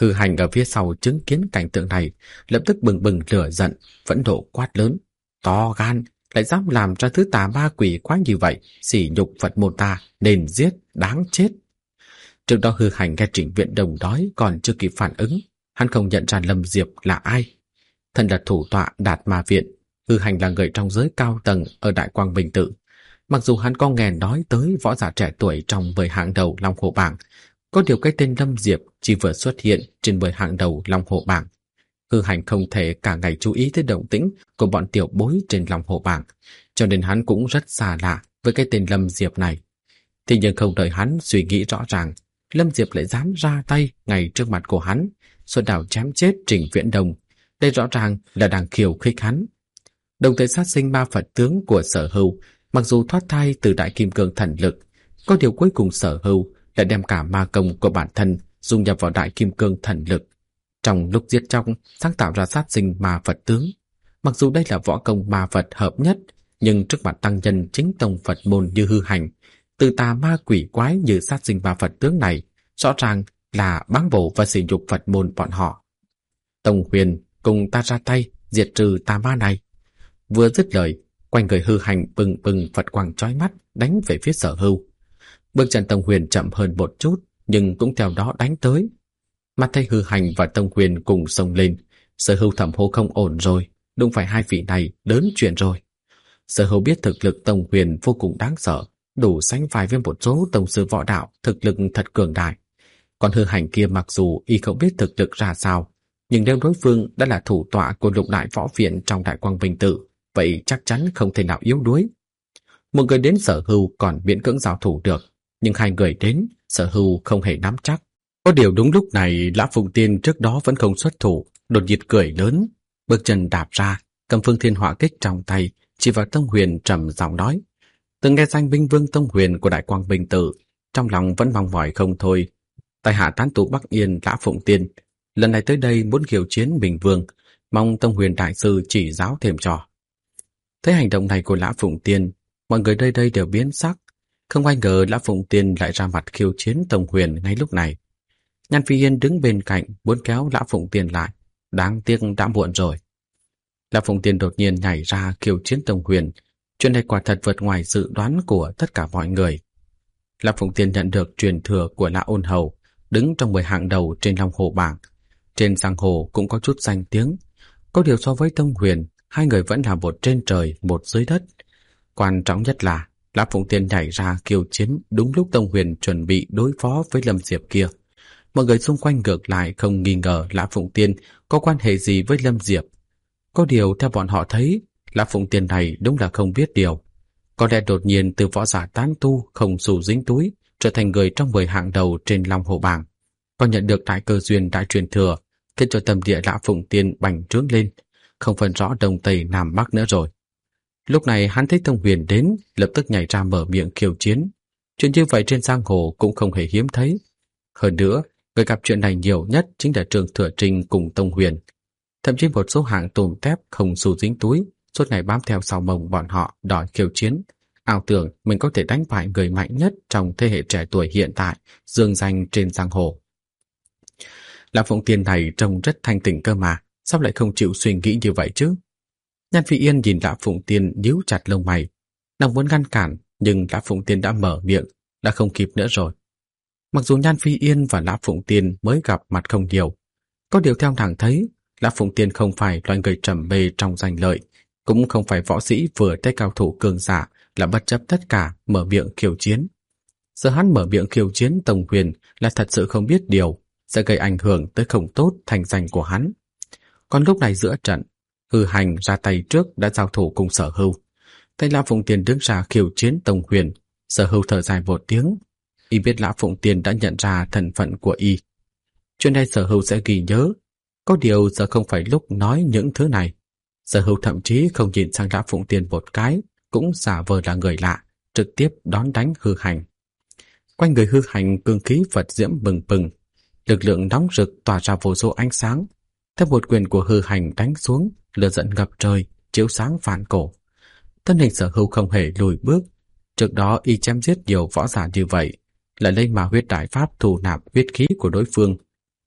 Hư Hành ở phía sau chứng kiến cảnh tượng này, lập tức bừng bừng lửa giận, phẫn nộ quát lớn: to gan, lại dám làm cho thứ tà ma quỷ quái như vậy, sỉ nhục Phật môn ta, nên giết, đáng chết. Trước đó Hư Hành nghe Trịnh Viện Đồng nói còn chưa kịp phản ứng, hắn không nhận ra Lâm Diệp là ai. Thân là thủ tọa Đạt Ma Viện, Hư Hành là người trong giới cao tầng ở Đại Quang Bình Tự. Mặc dù hắn có nghe nói tới võ giả trẻ tuổi trong 10 hạng đầu Long Hồ Bảng, có điều cái tên Lâm Diệp chỉ vừa xuất hiện trên 10 hạng đầu Long Hồ Bảng. Hư Hành không thể cả ngày chú ý tới động tĩnh của bọn tiểu bối trên Long Hồ Bảng, cho nên hắn cũng rất xa lạ với cái tên Lâm Diệp này. Thế nhưng không đợi hắn suy nghĩ rõ ràng, Lâm Diệp lại dám ra tay ngay trước mặt của hắn, xuân đảo chém chết Trịnh Viễn Đồng. Đây rõ ràng là đang khiêu khích hắn. Đồng thời sát sinh ma Phật tướng của Sở Hưu, mặc dù thoát thai từ Đại Kim Cương thần lực, có điều cuối cùng Sở Hưu lại đem cả ma công của bản thân dung nhập vào Đại Kim Cương thần lực. Trong lúc giết chóc sáng tạo ra sát sinh ma Phật tướng. Mặc dù đây là võ công ma Phật hợp nhất, nhưng trước mặt tăng nhân chính tông Phật môn như Hư Hành, từ tà ma quỷ quái như sát sinh ma Phật tướng này, rõ ràng là báng bổ và sỉ nhục Phật môn bọn họ. Tông Huyền, cùng ta ra tay diệt trừ tà ma này. Vừa dứt lời, quanh người Hư Hành bừng bừng Phật quang chói mắt đánh về phía Sở Hưu. Bước chân Tông Huyền chậm hơn một chút, nhưng cũng theo đó đánh tới. Mắt thấy Hư Hành và Tông Huyền cùng xông lên, Sở Hưu thầm hô không ổn rồi, đụng phải hai vị này lớn chuyện rồi. Sở Hưu biết thực lực Tông Huyền vô cùng đáng sợ, đủ sánh vai với một số tông sư võ đạo thực lực thật cường đại. Còn Hư Hành kia mặc dù y không biết thực lực ra sao, nhưng nếu đối phương đã là thủ tọa của Lục Đại Võ Viện trong Đại Quang Bình Tự, vậy chắc chắn không thể nào yếu đuối. Một người đến Sở Hưu còn miễn cưỡng giao thủ được, nhưng hai người đến, Sở Hưu không hề nắm chắc. Có điều đúng lúc này, Lã Phụng Tiên trước đó vẫn không xuất thủ, đột nhiên cười lớn, bước chân đạp ra, cầm Phương Thiên Hỏa Kích trong tay, chỉ vào Tông Huyền trầm giọng nói. Từng nghe danh binh vương Tông Huyền của Đại Quang Bình Tự, trong lòng vẫn mong mỏi không thôi. Tại hạ tán tu Bắc Yên Lã Phụng Tiên, lần này tới đây muốn khiêu chiến Bình Vương, mong Tông Huyền đại sư chỉ giáo thêm cho. Thấy hành động này của Lã Phụng Tiên, mọi người nơi đây đều biến sắc. Không ai ngờ Lã Phụng Tiên lại ra mặt khiêu chiến Tông Huyền ngay lúc này. Nhan Phi Yên đứng bên cạnh muốn kéo Lã Phụng Tiên lại, đáng tiếc đã muộn rồi. Lã Phụng Tiên đột nhiên nhảy ra khiêu chiến Tông Huyền, chuyện này quả thật vượt ngoài dự đoán của tất cả mọi người. Lã Phụng Tiên nhận được truyền thừa của Lã Ôn Hầu, đứng trong 10 hạng đầu trên Long Hồ Bảng. Trên giang hồ cũng có chút danh tiếng. Có điều so với Tông Huyền, hai người vẫn là một trên trời, một dưới đất. Quan trọng nhất là Lã Phụng Tiên nhảy ra khiêu chiến đúng lúc Tông Huyền chuẩn bị đối phó với Lâm Diệp kia. Mọi người xung quanh ngược lại không nghi ngờ Lã Phụng Tiên có quan hệ gì với Lâm Diệp. Có điều theo bọn họ thấy, Lã Phụng Tiên này đúng là không biết điều. Có lẽ đột nhiên từ võ giả tán tu không xù dính túi, trở thành người trong 10 hạng đầu trên Long Hồ Bảng, còn nhận được đại cơ duyên đại truyền thừa, khiến cho tâm địa Lã Phụng Tiên bành trướng lên, không phân rõ đông tây nam bắc nữa rồi. Lúc này hắn thấy Tông Huyền đến, lập tức nhảy ra mở miệng khiêu chiến. Chuyện như vậy trên giang hồ cũng không hề hiếm thấy. Hơn nữa, người gặp chuyện này nhiều nhất chính là Trương Thừa Trinh cùng Tông Huyền. Thậm chí một số hạng tôm tép không xù dính túi, suốt ngày bám theo sau mông bọn họ đòi khiêu chiến, ảo tưởng mình có thể đánh bại người mạnh nhất trong thế hệ trẻ tuổi hiện tại, dương danh trên giang hồ. Lã Phụng Tiên này trông rất thanh tỉnh cơ mà, sao lại không chịu suy nghĩ như vậy chứ? Nhan Phi Yên nhìn Lã Phụng Tiên nhíu chặt lông mày, nàng muốn ngăn cản, nhưng Lã Phụng Tiên đã mở miệng, đã không kịp nữa rồi. Mặc dù Nhan Phi Yên và Lã Phụng Tiên mới gặp mặt không nhiều, có điều theo nàng thấy, Lã Phụng Tiên không phải loại người trầm mê trong giành lợi, cũng không phải võ sĩ vừa tay cao thủ cường giả là bất chấp tất cả mở miệng khiêu chiến. Giờ hắn mở miệng khiêu chiến Tông Huyền là thật sự không biết điều, sẽ gây ảnh hưởng tới không tốt thành danh của hắn. Còn lúc này giữa trận, Hư Hành ra tay trước đã giao thủ cùng Sở Hưu. Thấy Lã Phụng Tiên đứng ra khiêu chiến Tông Huyền, Sở Hưu thở dài một tiếng. Y biết Lã Phụng Tiên đã nhận ra thân phận của y. Chuyện này Sở Hưu sẽ ghi nhớ. Có điều giờ không phải lúc nói những thứ này. Sở Hưu thậm chí không nhìn sang Lã Phụng Tiên một cái, cũng giả vờ là người lạ, trực tiếp đón đánh Hư Hành. Quanh người Hư Hành cương khí Phật diễm bừng bừng, lực lượng nóng rực tỏa ra vô số ánh sáng. Theo một quyền của Hư Hành đánh xuống, lửa giận ngập trời, chiếu sáng vạn cổ. Thân hình Sở Hưu không hề lùi bước. Trước đó y chém giết nhiều võ giả như vậy, lại lấy mà huyết đại pháp thu nạp huyết khí của đối phương.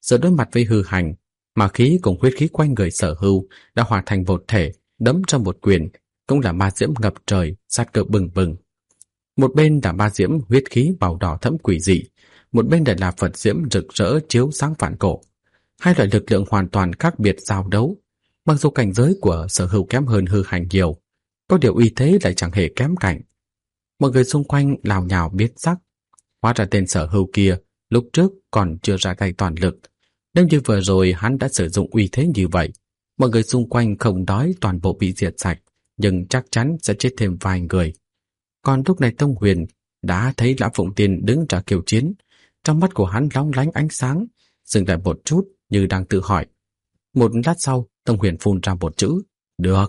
Giờ đối mặt với hư hành, ma khí cùng huyết khí quanh người Sở Hưu đã hòa thành một thể, đấm trong một quyền, cũng là ma diễm ngập trời, sát cơ bừng bừng. Một bên là ma diễm huyết khí màu đỏ thẫm quỷ dị, một bên lại là Phật diễm rực rỡ chiếu sáng vạn cổ. Hai loại lực lượng hoàn toàn khác biệt giao đấu. Mặc dù cảnh giới của Sở Hưu kém hơn hư hành nhiều, có điều uy thế lại chẳng hề kém cạnh. Mọi người xung quanh lào nhào biết sắc. Hóa ra tên Sở Hưu kia lúc trước còn chưa ra tay toàn lực. Nếu như vừa rồi hắn đã sử dụng uy thế như vậy, mọi người xung quanh không đói toàn bộ bị diệt sạch, nhưng chắc chắn sẽ chết thêm vài người. Còn lúc này Tông Huyền đã thấy Lã Phụng Tiên đứng ra kêu chiến, trong mắt của hắn lóng lánh ánh sáng, dừng lại một chút như đang tự hỏi. Một lát sau, Tông Huyền phun ra một chữ, được.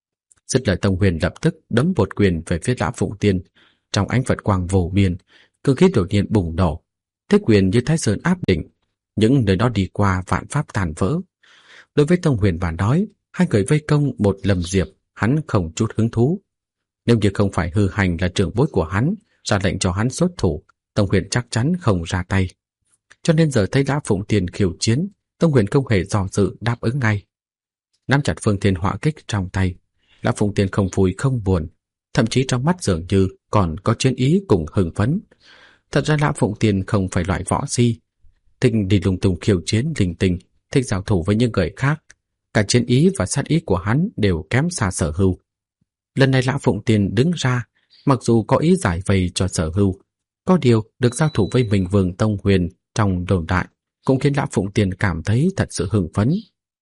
Dứt lời Tông Huyền lập tức đấm một quyền về phía Lã Phụng Tiên. Trong ánh Phật quang vô biên, cương khí đột nhiên bùng nổ, thế quyền như Thái Sơn áp đỉnh, những nơi đó đi qua vạn pháp tàn vỡ. Đối với Tông Huyền và nói, hai người vây công một Lâm Diệp, hắn không chút hứng thú. Nếu như không phải hư hành là trưởng bối của hắn, ra lệnh cho hắn xuất thủ, Tông Huyền chắc chắn không ra tay. Cho nên giờ thấy Lã Phụng Tiên khiêu chiến, Tông Huyền không hề do dự đáp ứng ngay. Nắm chặt Phương Thiên Họa Kích trong tay, Lã Phụng Tiên không vui không buồn, thậm chí trong mắt dường như còn có chiến ý cùng hưng phấn. Thật ra Lã Phụng Tiên không phải loại võ si, thích đi lung tung khiêu chiến linh tinh, thích giao thủ với những người khác. Cả chiến ý và sát ý của hắn đều kém xa Sở Hưu. Lần này Lã Phụng Tiên đứng ra, mặc dù có ý giải vây cho Sở Hưu, có điều được giao thủ với Minh Vương Tông Huyền trong đồn đại cũng khiến Lã Phụng Tiên cảm thấy thật sự hưng phấn.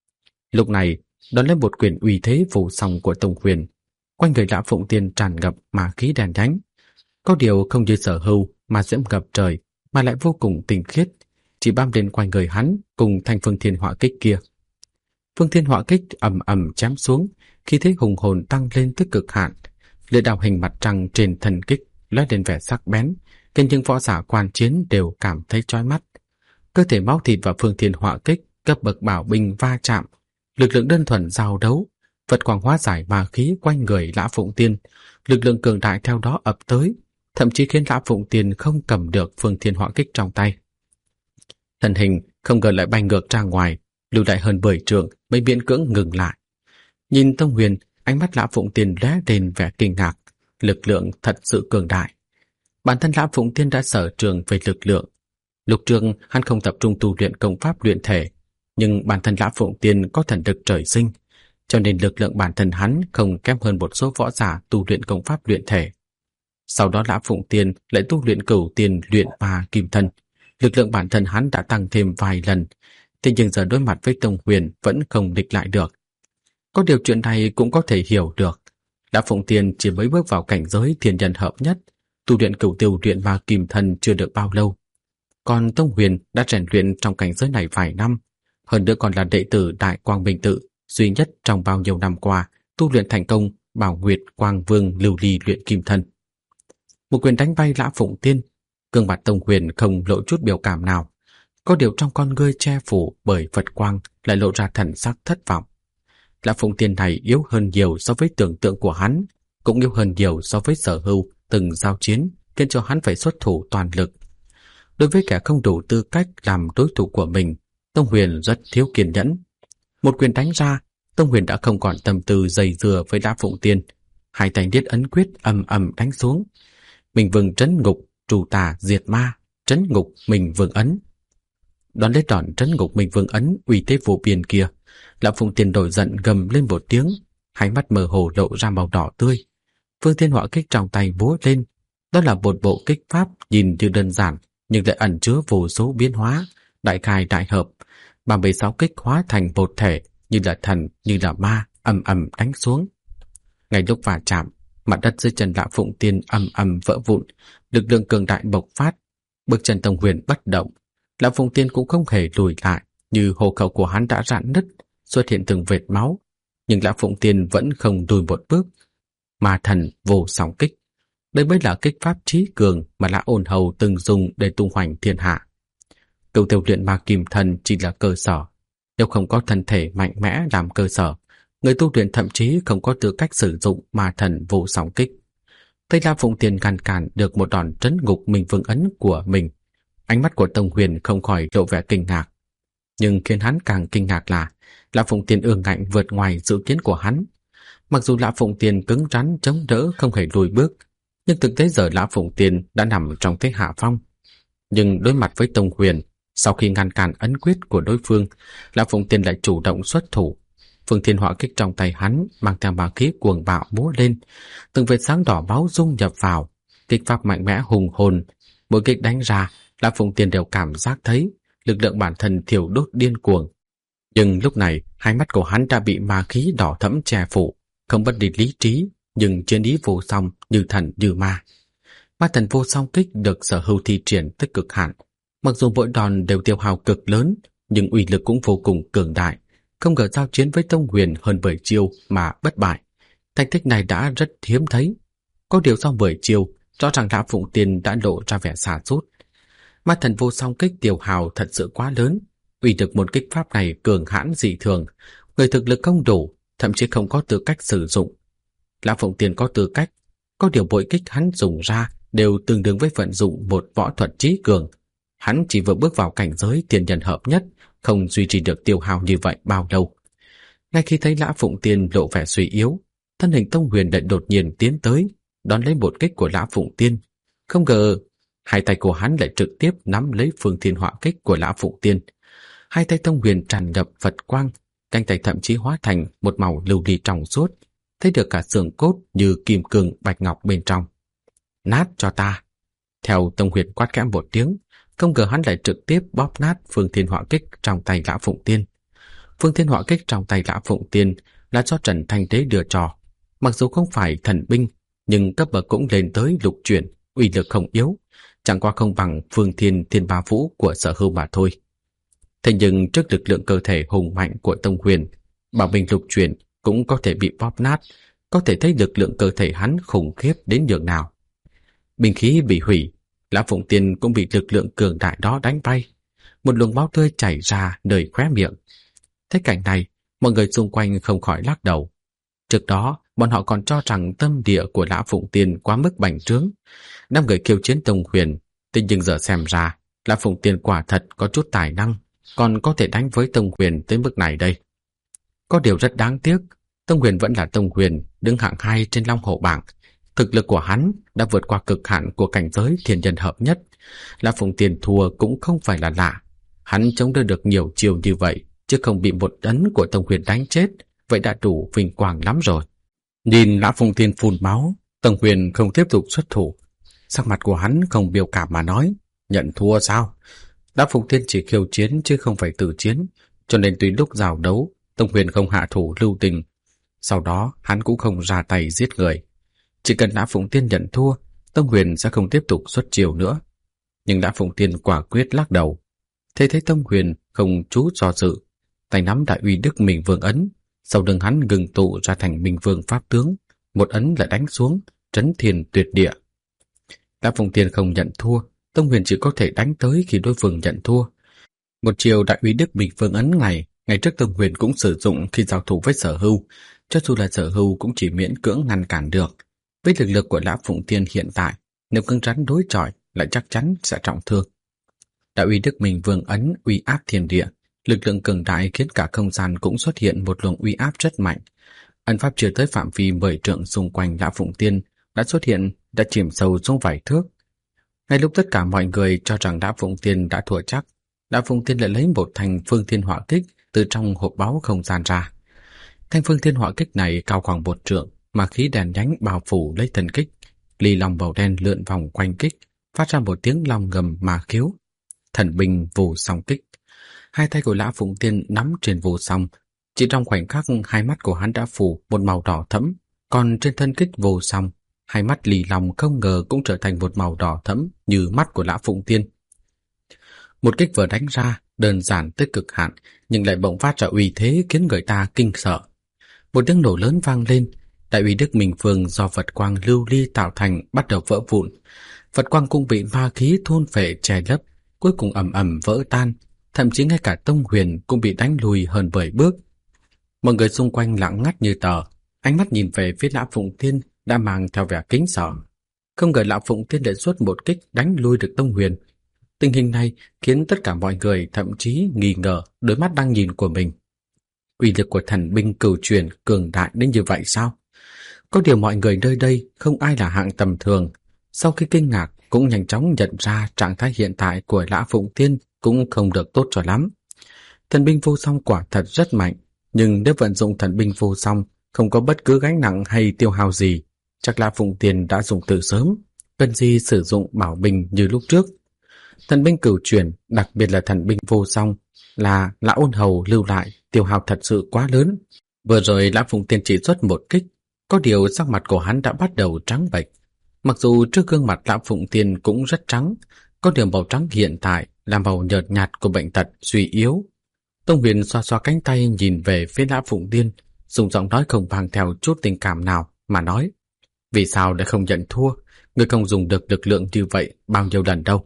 Lúc này, đón lấy một quyền uy thế vô song của Tông Huyền, quanh người Lã Phụng Tiên tràn ngập ma khí đen nhánh. Có điều không như Sở Hưu mà diễm ngập trời, mà lại vô cùng tinh khiết, chỉ bám lên quanh người hắn cùng thanh Phương Thiên Họa Kích kia. Phương Thiên Họa Kích ầm ầm chém xuống, khí thế hùng hồn tăng lên tới cực hạn. Lưỡi đao hình mặt trăng trên thần kích lóe lên vẻ sắc bén, khiến những võ giả quan chiến đều cảm thấy chói mắt. Cơ thể máu thịt và Phương Thiên Họa Kích cấp bậc bảo binh va chạm, lực lượng đơn thuần giao đấu, Phật quang hóa giải ma khí quanh người Lã Phụng Tiên, lực lượng cường đại theo đó ập tới, thậm chí khiến Lã Phụng Tiên không cầm được Phương Thiên Họa Kích trong tay. Thân hình không ngờ lại bay ngược ra ngoài, lưu lại hơn 10 trượng mới miễn cưỡng ngừng lại. Nhìn Tông Huyền, ánh mắt Lã Phụng Tiên lóe lên vẻ kinh ngạc, lực lượng thật sự cường đại. Bản thân Lã Phụng Tiên đã sở trường về lực lượng. Lúc trước hắn không tập trung tu luyện công pháp luyện thể, nhưng bản thân Lã Phụng Tiên có thần lực trời sinh, cho nên lực lượng bản thân hắn không kém hơn một số võ giả tu luyện công pháp luyện thể. Sau đó Lã Phụng Tiên lại tu luyện Cửu Tiền luyện ma kim thân, lực lượng bản thân hắn đã tăng thêm vài lần, thế nhưng giờ đối mặt với Tông Huyền vẫn không địch lại được. Có điều chuyện này cũng có thể hiểu được. Lã Phụng Tiên chỉ mới bước vào cảnh giới thiên nhân hợp nhất, tu luyện Cửu Tiêu luyện ma kim thân chưa được bao lâu. Còn Tông Huyền đã rèn luyện trong cảnh giới này vài năm, hơn nữa còn là đệ tử Đại Quang Minh Tự, duy nhất trong bao nhiêu năm qua tu luyện thành công Bảo Nguyệt Quang Vương Lưu Ly luyện kim thân. Một quyền đánh bay Lã Phụng Tiên, gương mặt Tông Huyền không lộ chút biểu cảm nào, có điều trong con ngươi che phủ bởi Phật quang lại lộ ra thần sắc thất vọng. Lã Phụng Tiên này yếu hơn nhiều so với tưởng tượng của hắn, cũng yếu hơn nhiều so với Sở Hưu từng giao chiến, khiến cho hắn phải xuất thủ toàn lực. Đối với kẻ không đủ tư cách làm đối thủ của mình, Tông Huyền rất thiếu kiên nhẫn. Một quyền đánh ra, Tông Huyền đã không còn tâm tư dây dưa với Lã Phụng Tiên, hai tay niết ấn quyết ầm ầm đánh xuống. Minh Vương trấn ngục, trù tà diệt ma, trấn ngục Minh Vương ấn. Đón lấy đòn trấn ngục Minh Vương ấn uy thế vô biên kia, Lã Phụng Tiên nổi giận gầm lên một tiếng, hai mắt mơ hồ lộ ra màu đỏ tươi. Phương Thiên Họa Kích trong tay múa lên, đó là một bộ kích pháp nhìn như đơn giản nhưng lại ẩn chứa vô số biến hóa, đại khai đại hợp, 36 kích hóa thành một thể, như là thần như là ma, ầm ầm đánh xuống. Ngay lúc va chạm, mặt đất dưới chân Lã Phụng Tiên ầm ầm vỡ vụn, lực lượng cường đại bộc phát. Bước chân Tông Huyền bất động, Lã Phụng Tiên cũng không hề lùi lại, như hồ khẩu của hắn đã rạn nứt, xuất hiện từng vệt máu, nhưng Lã Phụng Tiên vẫn không lùi một bước. Ma thần vô song kích, đây mới là kích pháp trí cường mà Lã Ôn Hầu từng dùng để tung hoành thiên hạ. Cửu Tiêu luyện ma kim thân chỉ là cơ sở, nếu không có thân thể mạnh mẽ làm cơ sở, người tu luyện thậm chí không có tư cách sử dụng ma thần vô song kích. Thấy Lã Phụng Tiên ngăn cản được một đòn trấn ngục Minh Vương ấn của mình, ánh mắt của Tông Huyền không khỏi lộ vẻ kinh ngạc. Nhưng khiến hắn càng kinh ngạc là Lã Phụng Tiên ương ngạnh vượt ngoài dự kiến của hắn. Mặc dù Lã Phụng Tiên cứng rắn chống đỡ không hề lùi bước, nhưng thực tế giờ Lã Phụng Tiên đã nằm trong thế hạ phong. Nhưng đối mặt với Tông Huyền, sau khi ngăn cản ấn quyết của đối phương, Lã Phụng Tiên lại chủ động xuất thủ. Phương Thiên Họa Kích trong tay hắn mang theo ma khí cuồng bạo múa lên, từng vệt sáng đỏ máu dung nhập vào, kích pháp mạnh mẽ hùng hồn. Mỗi kích đánh ra, Lã Phụng Tiên đều cảm giác thấy lực lượng bản thân thiêu đốt điên cuồng. Nhưng lúc này, hai mắt của hắn đã bị ma khí đỏ thẫm che phủ, không mất đi lý trí, nhưng chiến ý vô song như thần như ma. Ma Thần Vô Song Kích được Sở Hưu thi triển tới cực hạn. Mặc dù mỗi đòn đều tiêu hao cực lớn, nhưng uy lực cũng vô cùng cường đại. Không ngờ giao chiến với Tông Huyền hơn 10 chiêu mà bất bại. Thành tích này đã rất hiếm thấy. Có điều sau 10 chiêu, rõ ràng Lã Phụng Tiên đã lộ ra vẻ sa sút. Ma Thần Vô Song Kích tiêu hao thật sự quá lớn. Uy lực một kích pháp này cường hãn dị thường, người thực lực không đủ, thậm chí không có tư cách sử dụng. Lã Phụng Tiên có tư cách, có điều mỗi kích hắn dùng ra đều tương đương với vận dụng một võ thuật trí cường. Hắn chỉ vừa bước vào cảnh giới tiền nhân hợp nhất, không duy trì được tiêu hao như vậy bao lâu. Ngay khi thấy Lã Phụng Tiên lộ vẻ suy yếu, thân hình Tông Huyền lại đột nhiên tiến tới, đón lấy một kích của Lã Phụng Tiên. Không ngờ, hai tay của hắn lại trực tiếp nắm lấy Phương Thiên Họa Kích của Lã Phụng Tiên. Hai tay Tông Huyền tràn ngập Phật quang, cánh tay thậm chí hóa thành một màu lưu ly trong suốt, thấy được cả xương cốt như kim cương bạch ngọc bên trong. Nát cho ta! Theo Tông Huyền quát khẽ một tiếng, không ngờ hắn lại trực tiếp bóp nát Phương Thiên Họa Kích trong tay Lã Phụng Tiên. Phương Thiên Họa Kích trong tay Lã Phụng Tiên là do Trần Thanh Đế đưa cho. Mặc dù không phải thần binh, nhưng cấp bậc cũng lên tới lục chuyển, uy lực không yếu, chẳng qua không bằng Phương Thiên Thiên Ba Vũ của Sở Hưu mà thôi. Thế nhưng trước lực lượng cơ thể hùng mạnh của Tông Huyền, bảo binh lục chuyển cũng có thể bị bóp nát, có thể thấy lực lượng cơ thể hắn khủng khiếp đến nhường nào. Binh khí bị hủy, Lã Phụng Tiên cũng bị lực lượng cường đại đó đánh bay. Một luồng máu tươi chảy ra nơi khóe miệng. Thấy cảnh này, mọi người xung quanh không khỏi lắc đầu. Trước đó, bọn họ còn cho rằng tâm địa của Lã Phụng Tiên quá mức bành trướng. 5 người khiêu chiến Tông Huyền, thế nhưng giờ xem ra, Lã Phụng Tiên quả thật có chút tài năng, còn có thể đánh với Tông Huyền tới mức này đây. Có điều rất đáng tiếc, Tông Huyền vẫn là Tông Huyền, đứng hạng 2 trên Long Hổ bảng. Thực lực của hắn đã vượt qua cực hạn của cảnh giới thiên nhân hợp nhất. Lã Phụng Tiên thua cũng không phải là lạ. Hắn chống đỡ được nhiều chiều như vậy, chứ không bị một ấn của Tông Huyền đánh chết, vậy đã đủ vinh quang lắm rồi. Nhìn Lã Phụng Tiên phun máu, Tông Huyền không tiếp tục xuất thủ. Sắc mặt của hắn không biểu cảm mà nói, nhận thua sao? Lã Phụng Tiên chỉ khiêu chiến chứ không phải tự chiến, cho nên tùy lúc giao đấu, Tông Huyền không hạ thủ lưu tình. Sau đó hắn cũng không ra tay giết người. Chỉ cần Lã Phụng Tiên nhận thua, Tông Huyền sẽ không tiếp tục xuất chiêu nữa. Nhưng Lã Phụng Tiên quả quyết lắc đầu. Thế thấy Tông Huyền không chú do dự, tay nắm Đại Uy Đức Minh Vương ấn, sau lưng hắn ngừng tụ ra thành Minh Vương pháp tướng, một ấn lại đánh xuống, trấn thiên tuyệt địa. Lã Phụng Tiên không nhận thua, Tông Huyền chỉ có thể đánh tới khi đối phương nhận thua. Một chiều Đại Uy Đức Minh Vương ấn này, ngày trước Tông Huyền cũng sử dụng khi giao thủ với Sở Hưu, cho dù là Sở Hưu cũng chỉ miễn cưỡng ngăn cản được. Với lực lực của Lã Phụng Tiên hiện tại, nếu cứng rắn đối chọi lại chắc chắn sẽ trọng thương. Đại Uy Đức Minh Vương ấn uy áp thiên địa, lực lượng cường đại khiến cả không gian cũng xuất hiện một luồng uy áp rất mạnh. Ấn pháp chưa tới phạm vi 10 trượng xung quanh Lã Phụng Tiên đã xuất hiện, đã chìm sâu xuống vài thước. Ngay lúc tất cả mọi người cho rằng Lã Phụng Tiên đã thua chắc, Lã Phụng Tiên lại lấy một thanh Phương Thiên Họa Kích từ trong hộp báu không gian ra. Thanh Phương Thiên Họa Kích này cao khoảng 1 trượng, mà khí đèn nhánh bao phủ lấy thân kích, ly long màu đen lượn vòng quanh kích, phát ra một tiếng long ngầm mà khiếu. Thần binh Vô Song Kích. Hai tay của Lã Phụng Tiên nắm trên vô song, chỉ trong khoảnh khắc hai mắt của hắn đã phủ một màu đỏ thẫm, còn trên thân kích vô song, hai mắt ly long không ngờ cũng trở thành một màu đỏ thẫm như mắt của Lã Phụng Tiên. Một kích vừa đánh ra, đơn giản tới cực hạn, nhưng lại bỗng phát ra uy thế khiến người ta kinh sợ. Một tiếng nổ lớn vang lên, Đại Uy Đức Minh Vương do Phật quang lưu ly tạo thành bắt đầu vỡ vụn. Phật quang cũng bị ma khí thôn phệ che lấp, cuối cùng ầm ầm vỡ tan, thậm chí ngay cả Tông Huyền cũng bị đánh lùi hơn 10 bước. Mọi người xung quanh lặng ngắt như tờ, ánh mắt nhìn về phía Lã Phụng Tiên đã mang theo vẻ kính sợ. Không ngờ Lã Phụng Tiên lại xuất một kích đánh lui được Tông Huyền. Tình hình này khiến tất cả mọi người thậm chí nghi ngờ đôi mắt đang nhìn của mình. Uy lực của thần binh cửu truyền cường đại đến như vậy sao? Có điều mọi người nơi đây không ai là hạng tầm thường. Sau khi kinh ngạc cũng nhanh chóng nhận ra trạng thái hiện tại của Lã Phụng Tiên cũng không được tốt cho lắm. Thần binh vô song quả thật rất mạnh, nhưng nếu vận dụng thần binh vô song không có bất cứ gánh nặng hay tiêu hao gì, chắc Lã Phụng Tiên đã dùng từ sớm, cần gì sử dụng bảo binh như lúc trước. Thần binh cửu truyền, đặc biệt là thần binh vô song, là Lã Ôn Hầu lưu lại, tiêu hao thật sự quá lớn. Vừa rồi Lã Phụng Tiên chỉ xuất một kích, có điều sắc mặt của hắn đã bắt đầu trắng bệch. Mặc dù trước gương mặt Lã Phụng Tiên cũng rất trắng, có điều màu trắng hiện tại là màu nhợt nhạt của bệnh tật suy yếu. Tông Huyền xoa xoa cánh tay nhìn về phía Lã Phụng Tiên, dùng giọng nói không mang theo chút tình cảm nào mà nói: vì sao lại không nhận thua? Ngươi không dùng được lực lượng như vậy bao nhiêu lần đâu.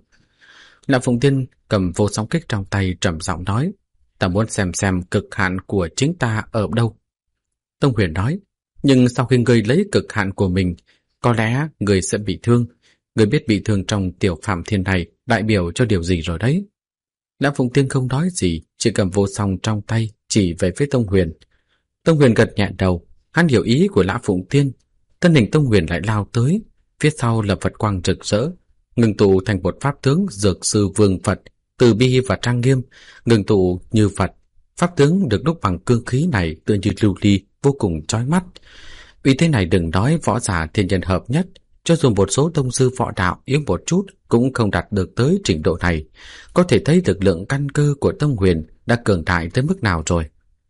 Lã Phụng Tiên cầm vô song kích trong tay trầm giọng nói: ta muốn xem cực hạn của chính ta ở đâu. Tông Huyền nói: nhưng sau khi ngươi lấy cực hạn của mình, có lẽ ngươi sẽ bị thương. Ngươi biết bị thương trong tiểu phạm thiên này đại biểu cho điều gì rồi đấy. Lã Phụng Tiên không nói gì, chỉ cầm vô song trong tay chỉ về phía Tông Huyền. Tông Huyền gật nhẹ đầu, hắn hiểu ý của Lã Phụng Tiên. Thân hình Tông Huyền lại lao tới, phía sau là Phật quang rực rỡ, ngưng tụ thành một pháp tướng Dược Sư Vương Phật, từ bi và trang nghiêm, ngưng tụ như Phật. Pháp tướng được đúc bằng cương khí này tựa như lưu ly, vô cùng chói mắt. Uy thế này đừng nói võ giả thiên nhân hợp nhất, cho dù một số tông sư võ đạo yếu một chút cũng không đạt được tới trình độ này. Có thể thấy lực lượng căn cơ của Tông Huyền đã cường đại tới mức nào rồi.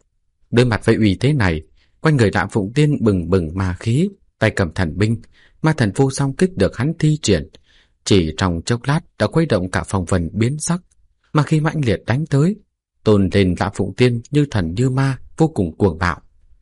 Đối mặt với uy thế này, quanh người Lã Phụng Tiên bừng bừng ma khí, tay cầm thần binh, ma thần vô song kích được hắn thi triển. Chỉ trong chốc lát đã khuấy động cả phong vân biến sắc, mà khi mãnh liệt đánh tới, tôn lên Lã Phụng Tiên như thần như ma, vô cùng cuồng bạo.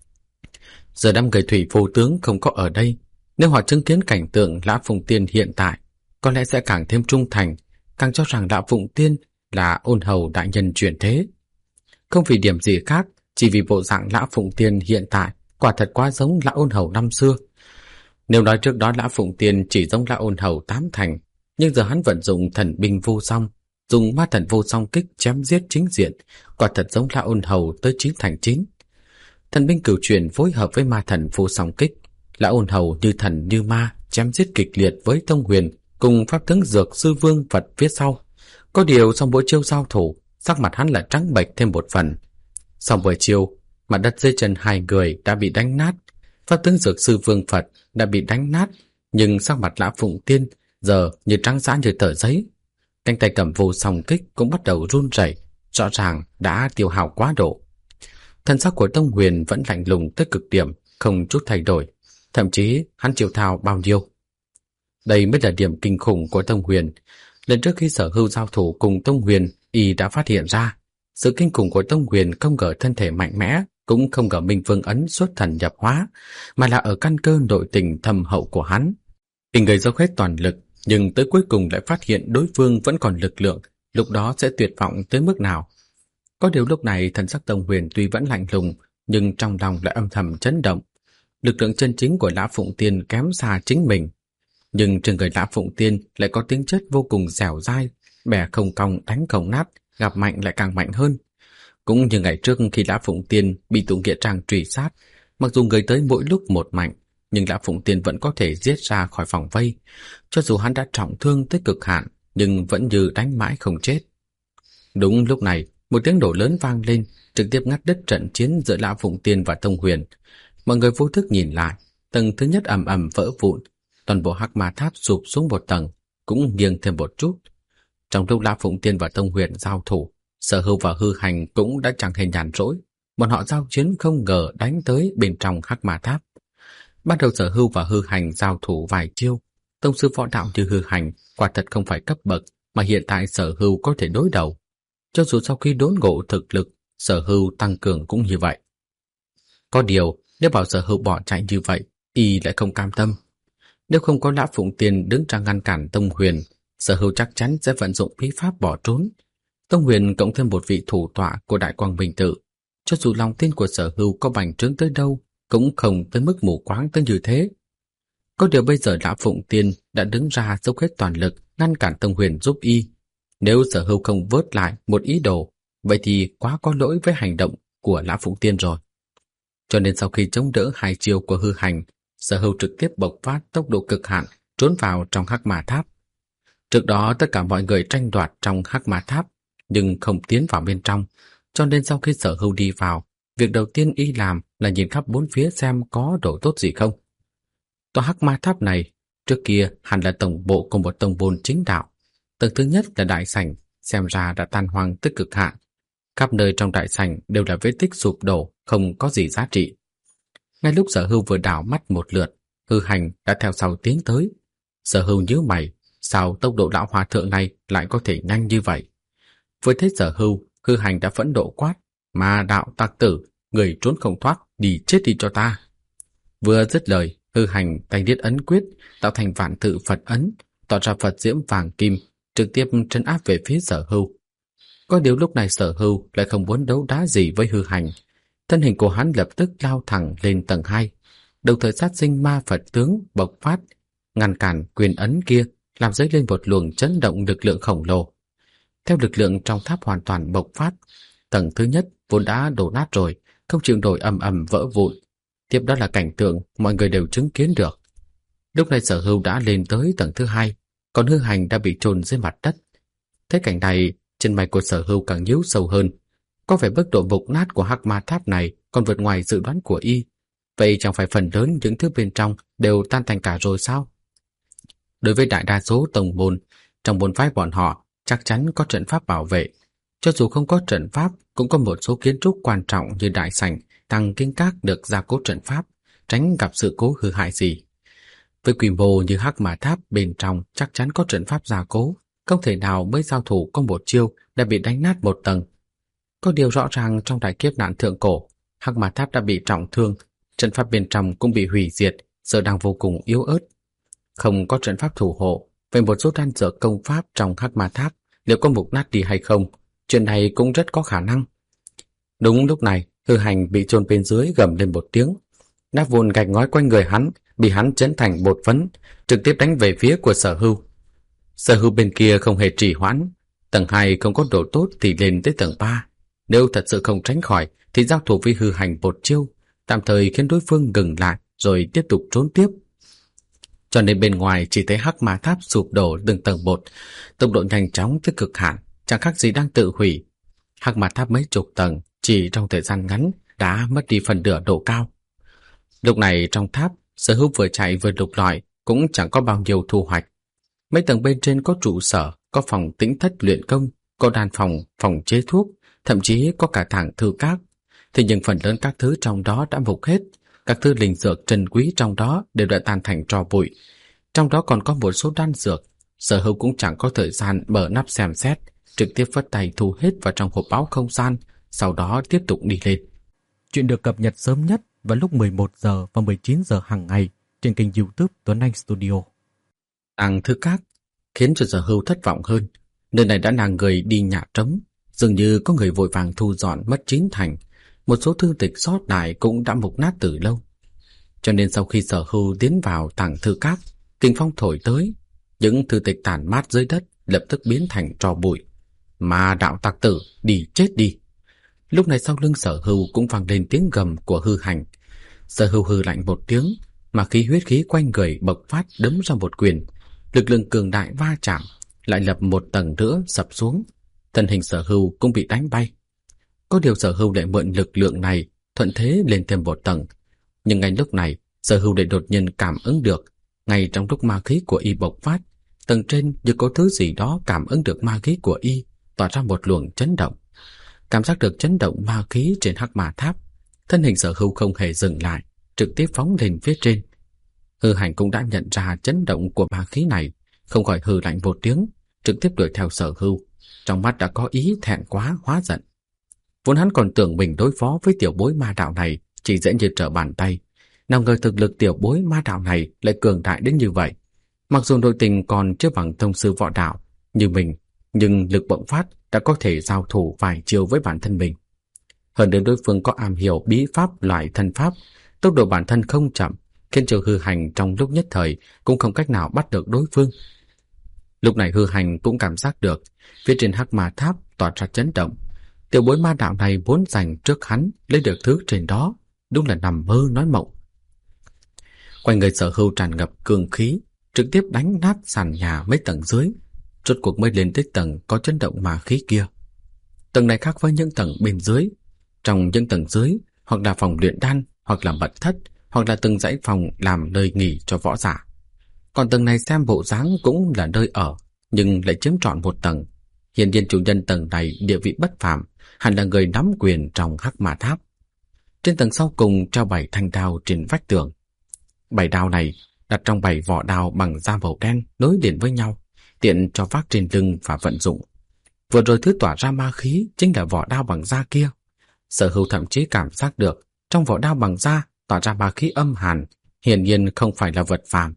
Giờ đám người thủy vô tướng không có ở đây, nếu họ chứng kiến cảnh tượng Lã Phụng Tiên hiện tại, có lẽ sẽ càng thêm trung thành, càng cho rằng Lã Phụng Tiên là Ôn Hầu đại nhân chuyển thế. Không vì điểm gì khác, chỉ vì bộ dạng Lã Phụng Tiên hiện tại quả thật quá giống Lã Ôn Hầu năm xưa. Nếu nói trước đó Lã Phụng Tiên chỉ giống Lã Ôn Hầu tám thành, nhưng giờ hắn vận dụng thần binh vô song, dùng ma thần vô song kích chém giết chính diện, quả thật giống Lã Ôn Hầu tới 9 thành 9. Thần binh cửu truyền phối hợp với ma thần vô song kích, Lã Ôn Hầu như thần như ma, chém giết kịch liệt với Tông Huyền cùng pháp tướng Dược Sư Vương Phật phía sau. Có điều sau mỗi chiêu giao thủ, sắc mặt hắn lại trắng bệch thêm một phần. Sau buổi chiêu, mặt đất dưới chân hai người đã bị đánh nát, pháp tướng Dược Sư Vương Phật đã bị đánh nát, nhưng sắc mặt Lã Phụng Tiên giờ như trắng giã như tờ giấy. Cánh tay cầm vô song kích cũng bắt đầu run rẩy, rõ ràng đã tiêu hao quá độ. Thần sắc của Tông Huyền vẫn lạnh lùng tới cực điểm, không chút thay đổi, thậm chí hắn chịu thao bao nhiêu. Đây mới là điểm kinh khủng của Tông Huyền. Lần trước khi Sở Hưu giao thủ cùng Tông Huyền, y đã phát hiện ra sự kinh khủng của Tông Huyền không ở thân thể mạnh mẽ, cũng không ở Minh Vương ấn xuất thần nhập hóa, mà là ở căn cơ nội tình thâm hậu của hắn. Khi người dốc hết toàn lực, nhưng tới cuối cùng lại phát hiện đối phương vẫn còn lực lượng, lúc đó sẽ tuyệt vọng tới mức nào. Có điều lúc này thần sắc Tông Huyền tuy vẫn lạnh lùng, nhưng trong lòng lại âm thầm chấn động. Lực lượng chân chính của Lã Phụng Tiên kém xa chính mình, nhưng trên người Lã Phụng Tiên lại có tính chất vô cùng dẻo dai, bẻ không cong đánh không nát, gặp mạnh lại càng mạnh hơn. Cũng như ngày trước khi Lã Phụng Tiên bị tụ nghĩa trang truy sát, mặc dù người tới mỗi lúc một mạnh, nhưng Lã Phụng Tiên vẫn có thể giết ra khỏi vòng vây. Cho dù hắn đã trọng thương tới cực hạn, nhưng vẫn như đánh mãi không chết. Đúng lúc này, một tiếng nổ lớn vang lên, trực tiếp ngắt đứt trận chiến giữa Lã Phụng Tiên và Tông Huyền. Mọi người vô thức nhìn lại, tầng thứ nhất ầm ầm vỡ vụn, toàn bộ Hắc Ma Tháp sụp xuống một tầng, cũng nghiêng thêm một chút. Trong lúc Lã Phụng Tiên và Tông Huyền giao thủ, Sở Hưu và Hư Hành cũng đã chẳng hề nhàn rỗi. Bọn họ giao chiến không ngờ đánh tới bên trong Hắc Ma Tháp. Ban đầu Sở Hưu và Hư Hành giao thủ vài chiêu, tông sư võ đạo như Hư Hành quả thật không phải cấp bậc mà hiện tại Sở Hưu có thể đối đầu. Cho dù sau khi đốn ngộ thực lực, Sở Hưu tăng cường cũng như vậy. Có điều, nếu bảo Sở Hưu bỏ chạy như vậy, y lại không cam tâm. Nếu không có Lã Phụng Tiên đứng ra ngăn cản Tông Huyền, Sở Hưu chắc chắn sẽ vận dụng bí pháp bỏ trốn. Tông Huyền cộng thêm một vị thủ tọa của Đại Quang Minh Tự, cho dù lòng tin của Sở Hưu có bành trướng tới đâu, cũng không tới mức mù quáng tới như thế. Có điều bây giờ Lã Phụng Tiên đã đứng ra dốc hết toàn lực ngăn cản Tông Huyền giúp y. Nếu Sở Hưu không vớt lại một ý đồ, vậy thì quá có lỗi với hành động của Lã Phụng Tiên rồi. Cho nên sau khi chống đỡ hai chiêu của Hư Hành, Sở Hưu trực tiếp bộc phát tốc độ cực hạn trốn vào trong Hắc Ma Tháp. Trước đó tất cả mọi người tranh đoạt trong Hắc Ma Tháp nhưng không tiến vào bên trong, cho nên sau khi Sở Hưu đi vào, việc đầu tiên y làm là nhìn khắp bốn phía xem có đồ tốt gì không. Tòa Hắc Ma Tháp này trước kia hẳn là tổng bộ của một tông môn chính đạo. Tầng thứ nhất là đại sảnh, xem ra đã tan hoang tới cực hạn. Khắp nơi trong đại sảnh đều là vết tích sụp đổ, không có gì giá trị. Ngay lúc Sở Hưu vừa đảo mắt một lượt, Hư Hành đã theo sau tiến tới. Sở Hưu nhíu mày, sao tốc độ lão hòa thượng này lại có thể nhanh như vậy? Vừa thấy Sở Hưu, Hư Hành đã phẫn nộ quát: "Ma đạo tặc tử, người trốn không thoát, đi chết đi cho ta!" Vừa dứt lời, Hư Hành tay niết ấn quyết, tạo thành vạn tự Phật ấn, tỏ ra Phật diễm vàng kim, trực tiếp trấn áp về phía Sở Hưu. Có điều lúc này Sở Hưu lại không muốn đấu đá gì với Hư Hành. Thân hình của hắn lập tức lao thẳng lên tầng 2, đồng thời sát sinh ma Phật tướng bộc phát, ngăn cản quyền ấn kia, làm dấy lên một luồng chấn động lực lượng khổng lồ. Theo lực lượng trong tháp hoàn toàn bộc phát, tầng thứ nhất vốn đã đổ nát rồi, không chịu nổi ầm ầm vỡ vụn. Tiếp đó là cảnh tượng mọi người đều chứng kiến được. Lúc này Sở Hưu đã lên tới tầng thứ 2, còn Hư Hành đã bị chôn dưới mặt đất. Thấy cảnh này, chân mày của Sở Hưu càng nhíu sâu hơn. Có vẻ mức độ mục nát của Hắc Ma Tháp này còn vượt ngoài dự đoán của y. Vậy chẳng phải phần lớn những thứ bên trong đều tan thành cả rồi sao? Đối với đại đa số tông môn, trong môn phái bọn họ chắc chắn có trận pháp bảo vệ. Cho dù không có trận pháp, cũng có một số kiến trúc quan trọng như đại sảnh, tăng kinh các được gia cố trận pháp, tránh gặp sự cố hư hại gì. Với quy mô như Hắc Ma Tháp, bên trong chắc chắn có trận pháp gia cố, không thể nào mới giao thủ có một chiêu đã bị đánh nát một tầng. Có điều rõ ràng trong đại kiếp nạn thượng cổ, Hắc Ma Tháp đã bị trọng thương, trận pháp bên trong cũng bị hủy diệt, giờ đang vô cùng yếu ớt. Không có trận pháp thủ hộ, vậy một số đan dược công pháp trong Hắc Ma Tháp liệu có mục nát đi hay không? Chuyện này cũng rất có khả năng. Đúng lúc này, Hư Hành bị chôn bên dưới gầm lên một tiếng, nát vụn gạch ngói quanh người hắn bị hắn chấn thành bột phấn, trực tiếp đánh về phía của Sở Hưu. Sở Hưu bên kia không hề trì hoãn, tầng 2 không có đồ tốt thì lên tới tầng 3. Nếu thật sự không tránh khỏi thì giao thủ với Hư Hành một chiêu, tạm thời khiến đối phương ngừng lại rồi tiếp tục trốn tiếp. Cho nên bên ngoài chỉ thấy Hắc Ma Tháp sụp đổ từng tầng một, tốc độ nhanh chóng tới cực hạn, chẳng khác gì đang tự hủy. Hắc Ma Tháp mấy chục tầng chỉ trong thời gian ngắn đã mất đi phần nửa độ cao. Lúc này trong tháp, Sở Hưu vừa chạy vừa lục lọi cũng chẳng có bao nhiêu thu hoạch. Mấy tầng bên trên có trụ sở, có phòng tĩnh thất luyện công, có đan phòng, phòng chế thuốc, thậm chí có cả thẳng thư các. Thế nhưng phần lớn các thứ trong đó đã mục hết, các thứ linh dược trân quý trong đó đều đã tan thành tro bụi. Trong đó còn có một số đan dược, Sở Hưu cũng chẳng có thời gian mở nắp xem xét, trực tiếp vất tay thu hết vào trong hộp báo không gian, sau đó tiếp tục đi lên. Chuyện được cập nhật sớm nhất vào lúc 11 giờ và 19 giờ hàng ngày trên kênh YouTube Tuấn Anh Studio. Tàng thư các khiến cho Sở Hưu thất vọng hơn. Nơi này đã là người đi nhà trống, dường như có người vội vàng thu dọn mất chín thành. Một số thư tịch sót lại cũng đã mục nát từ lâu. Cho nên sau khi Sở Hưu tiến vào tàng thư các, kinh phong thổi tới, những thư tịch tản mát dưới đất lập tức biến thành tro bụi. Ma đạo tặc tử, đi chết đi! Lúc này sau lưng Sở Hưu cũng vang lên tiếng gầm của Hư Hành. Sở Hưu hừ lạnh một tiếng, mà khí huyết khí quanh người bộc phát đấm ra một quyền, lực lượng cường đại va chạm, lại lập một tầng nữa sập xuống. Thân hình Sở Hưu cũng bị đánh bay. Có điều Sở Hưu lại mượn lực lượng này thuận thế lên thêm một tầng. Nhưng ngay lúc này, Sở Hưu lại đột nhiên cảm ứng được, ngay trong lúc ma khí của y bộc phát, tầng trên như có thứ gì đó cảm ứng được ma khí của y, tỏa ra một luồng chấn động. Cảm giác được chấn động ma khí trên Hắc Ma Tháp, thân hình Sở Hưu không hề dừng lại, trực tiếp phóng lên phía trên. Hư Hành cũng đã nhận ra chấn động của ma khí này, không khỏi hừ lạnh một tiếng, trực tiếp đuổi theo Sở Hưu. Trong mắt đã có ý thẹn quá hóa giận. Vốn hắn còn tưởng mình đối phó với tiểu bối ma đạo này chỉ dễ như trở bàn tay, nào ngờ thực lực tiểu bối ma đạo này lại cường đại đến như vậy. Mặc dù nội tình còn chưa bằng tông sư võ đạo như mình, nhưng lực bộc phát đã có thể giao thủ vài chiêu với bản thân mình. Hơn nữa đối phương có am hiểu bí pháp loại thân pháp, tốc độ bản thân không chậm, khiến cho Hư Hành trong lúc nhất thời cũng không cách nào bắt được đối phương. Lúc này Hư Hành cũng cảm giác được phía trên hắc ma tháp tỏa ra chấn động. Tiểu bối ma đạo này vốn dành trước hắn lấy được thứ trên đó, đúng là nằm mơ nói mộng. Quanh người Sở Hưu tràn ngập cường khí, trực tiếp đánh nát sàn nhà mấy tầng dưới, rốt cuộc mới lên tới tầng có chấn động ma khí kia. Tầng này khác với những tầng bên dưới. Trong những tầng dưới, hoặc là phòng luyện đan, hoặc là mật thất, hoặc là từng dãy phòng làm nơi nghỉ cho võ giả. Còn tầng này xem bộ dáng cũng là nơi ở, nhưng lại chiếm trọn một tầng. Hiển nhiên chủ nhân tầng này địa vị bất phàm, hẳn là người nắm quyền trong hắc ma tháp. Trên tầng sau cùng treo 7 thanh đao trên vách tường. 7 đao này đặt trong 7 vỏ đao bằng da màu đen nối liền với nhau, tiện cho vác trên lưng và vận dụng. Vừa rồi thứ tỏa ra ma khí chính là vỏ đao bằng da kia. Sở Hưu thậm chí cảm giác được trong vỏ đao bằng da tỏa ra ma khí âm hàn, hiển nhiên không phải là vật phàm.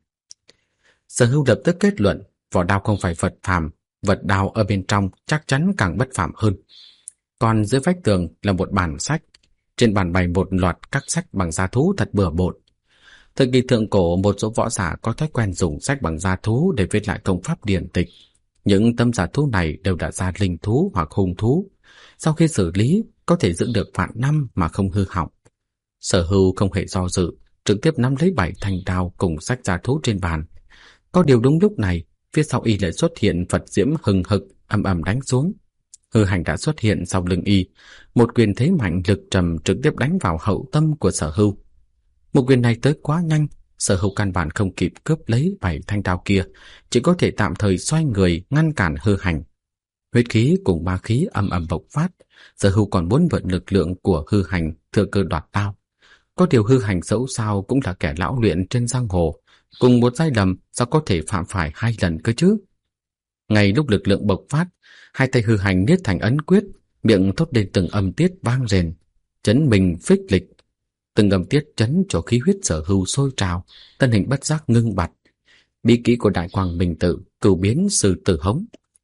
Sở Hưu lập tức kết luận vỏ đao không phải vật phàm, vật đao ở bên trong chắc chắn càng bất phàm hơn. Còn dưới vách tường là một bản sách, trên bàn bày một loạt các sách bằng da thú thật bừa bộn. Thời kỳ thượng cổ, một số võ giả có thói quen dùng sách bằng da thú để viết lại công pháp điển tịch. Những tấm da thú này đều đã ra linh thú hoặc hung thú, sau khi xử lý có thể giữ được vạn năm mà không hư hỏng. Sở Hưu không hề do dự, trực tiếp nắm lấy 7 thanh đao cùng sách da thú trên bàn. Có điều đúng lúc này, phía sau y lại xuất hiện Phật diễm hừng hực ầm ầm đánh xuống. Hư Hành đã xuất hiện sau lưng y, một quyền thế mạnh lực trầm trực tiếp đánh vào hậu tâm của Sở Hưu. Một quyền này tới quá nhanh, Sở Hưu căn bản không kịp cướp lấy 7 thanh đao kia, chỉ có thể tạm thời xoay người ngăn cản Hư Hành. Huyết khí cùng ma khí ầm ầm bộc phát, Sở Hưu còn muốn vận lực lượng của Hư Hành thừa cơ đoạt đao. Có điều Hư Hành dẫu sao cũng là kẻ lão luyện trên giang hồ, cùng một sai lầm sao có thể phạm phải 2 lần cơ chứ? Ngay lúc lực lượng bộc phát, 2 tay Hư Hành niết thành ấn quyết, miệng thốt lên từng âm tiết vang rền, chấn mình phích lịch. Từng âm tiết chấn cho khí huyết Sở Hưu sôi trào, thân hình bất giác ngưng bặt. Bí kỹ của Đại Quang Minh Tự, Cửu Biến Sư Tử Hống.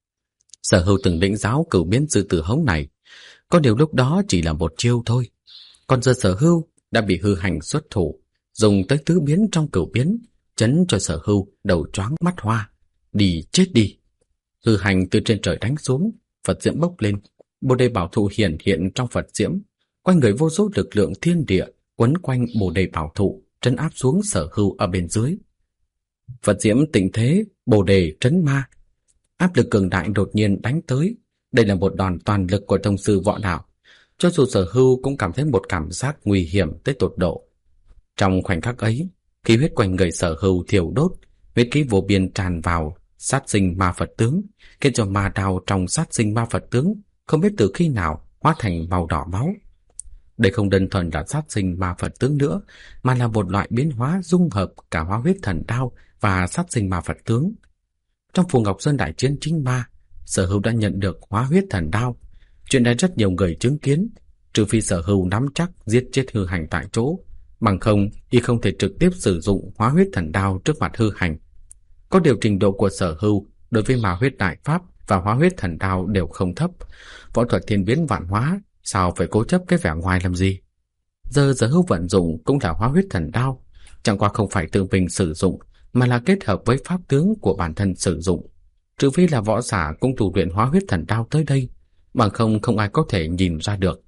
Sở Hưu từng lĩnh giáo Cửu Biến Sư Tử Hống này, có điều lúc đó chỉ là một chiêu thôi. Còn giờ Sở Hưu đã bị Hư Hành xuất thủ, dùng tới tứ biến trong cửu biến, chấn cho Sở Hưu đầu choáng mắt hoa. Đi chết đi! Hư Hành từ trên trời đánh xuống, Phật diễm bốc lên, Bồ Đề Bảo Thụ hiển hiện trong Phật diễm, quanh người vô số lực lượng thiên địa quấn quanh Bồ Đề Bảo Thụ, trấn áp xuống Sở Hưu ở bên dưới. Phật diễm tịnh thế, Bồ Đề trấn ma. Áp lực cường đại đột nhiên đánh tới, đây là một đòn toàn lực của tông sư võ đạo. Cho dù Sở Hưu cũng cảm thấy một cảm giác nguy hiểm tới tột độ. Trong khoảnh khắc ấy, khí huyết quanh người Sở Hưu thiêu đốt, huyết khí vô biên tràn vào sát sinh ma Phật tướng, khiến cho ma đao trong sát sinh ma Phật tướng không biết từ khi nào hóa thành màu đỏ máu. Đây không đơn thuần là sát sinh ma Phật tướng nữa, mà là một loại biến hóa dung hợp cả hóa huyết thần đao và sát sinh ma Phật tướng. Trong Phù Ngọc Sơn đại chiến chính ma, Sở Hưu đã nhận được hóa huyết thần đao. Chuyện này rất nhiều người chứng kiến, trừ phi Sở Hưu nắm chắc giết chết Hư Hành tại chỗ, bằng không y không thể trực tiếp sử dụng hóa huyết thần đao trước mặt Hư Hành. Có điều trình độ của Sở Hưu đối với ma huyết đại pháp và hóa huyết thần đao đều không thấp. Võ thuật thiên biến vạn hóa, sao phải cố chấp cái vẻ ngoài làm gì? Giờ Sở Hưu vận dụng cũng là hóa huyết thần đao, chẳng qua không phải tự mình sử dụng, mà là kết hợp với pháp tướng của bản thân sử dụng. Trừ phi là võ giả cũng tu luyện hóa huyết thần đao tới đây, bằng không ai có thể nhìn ra được.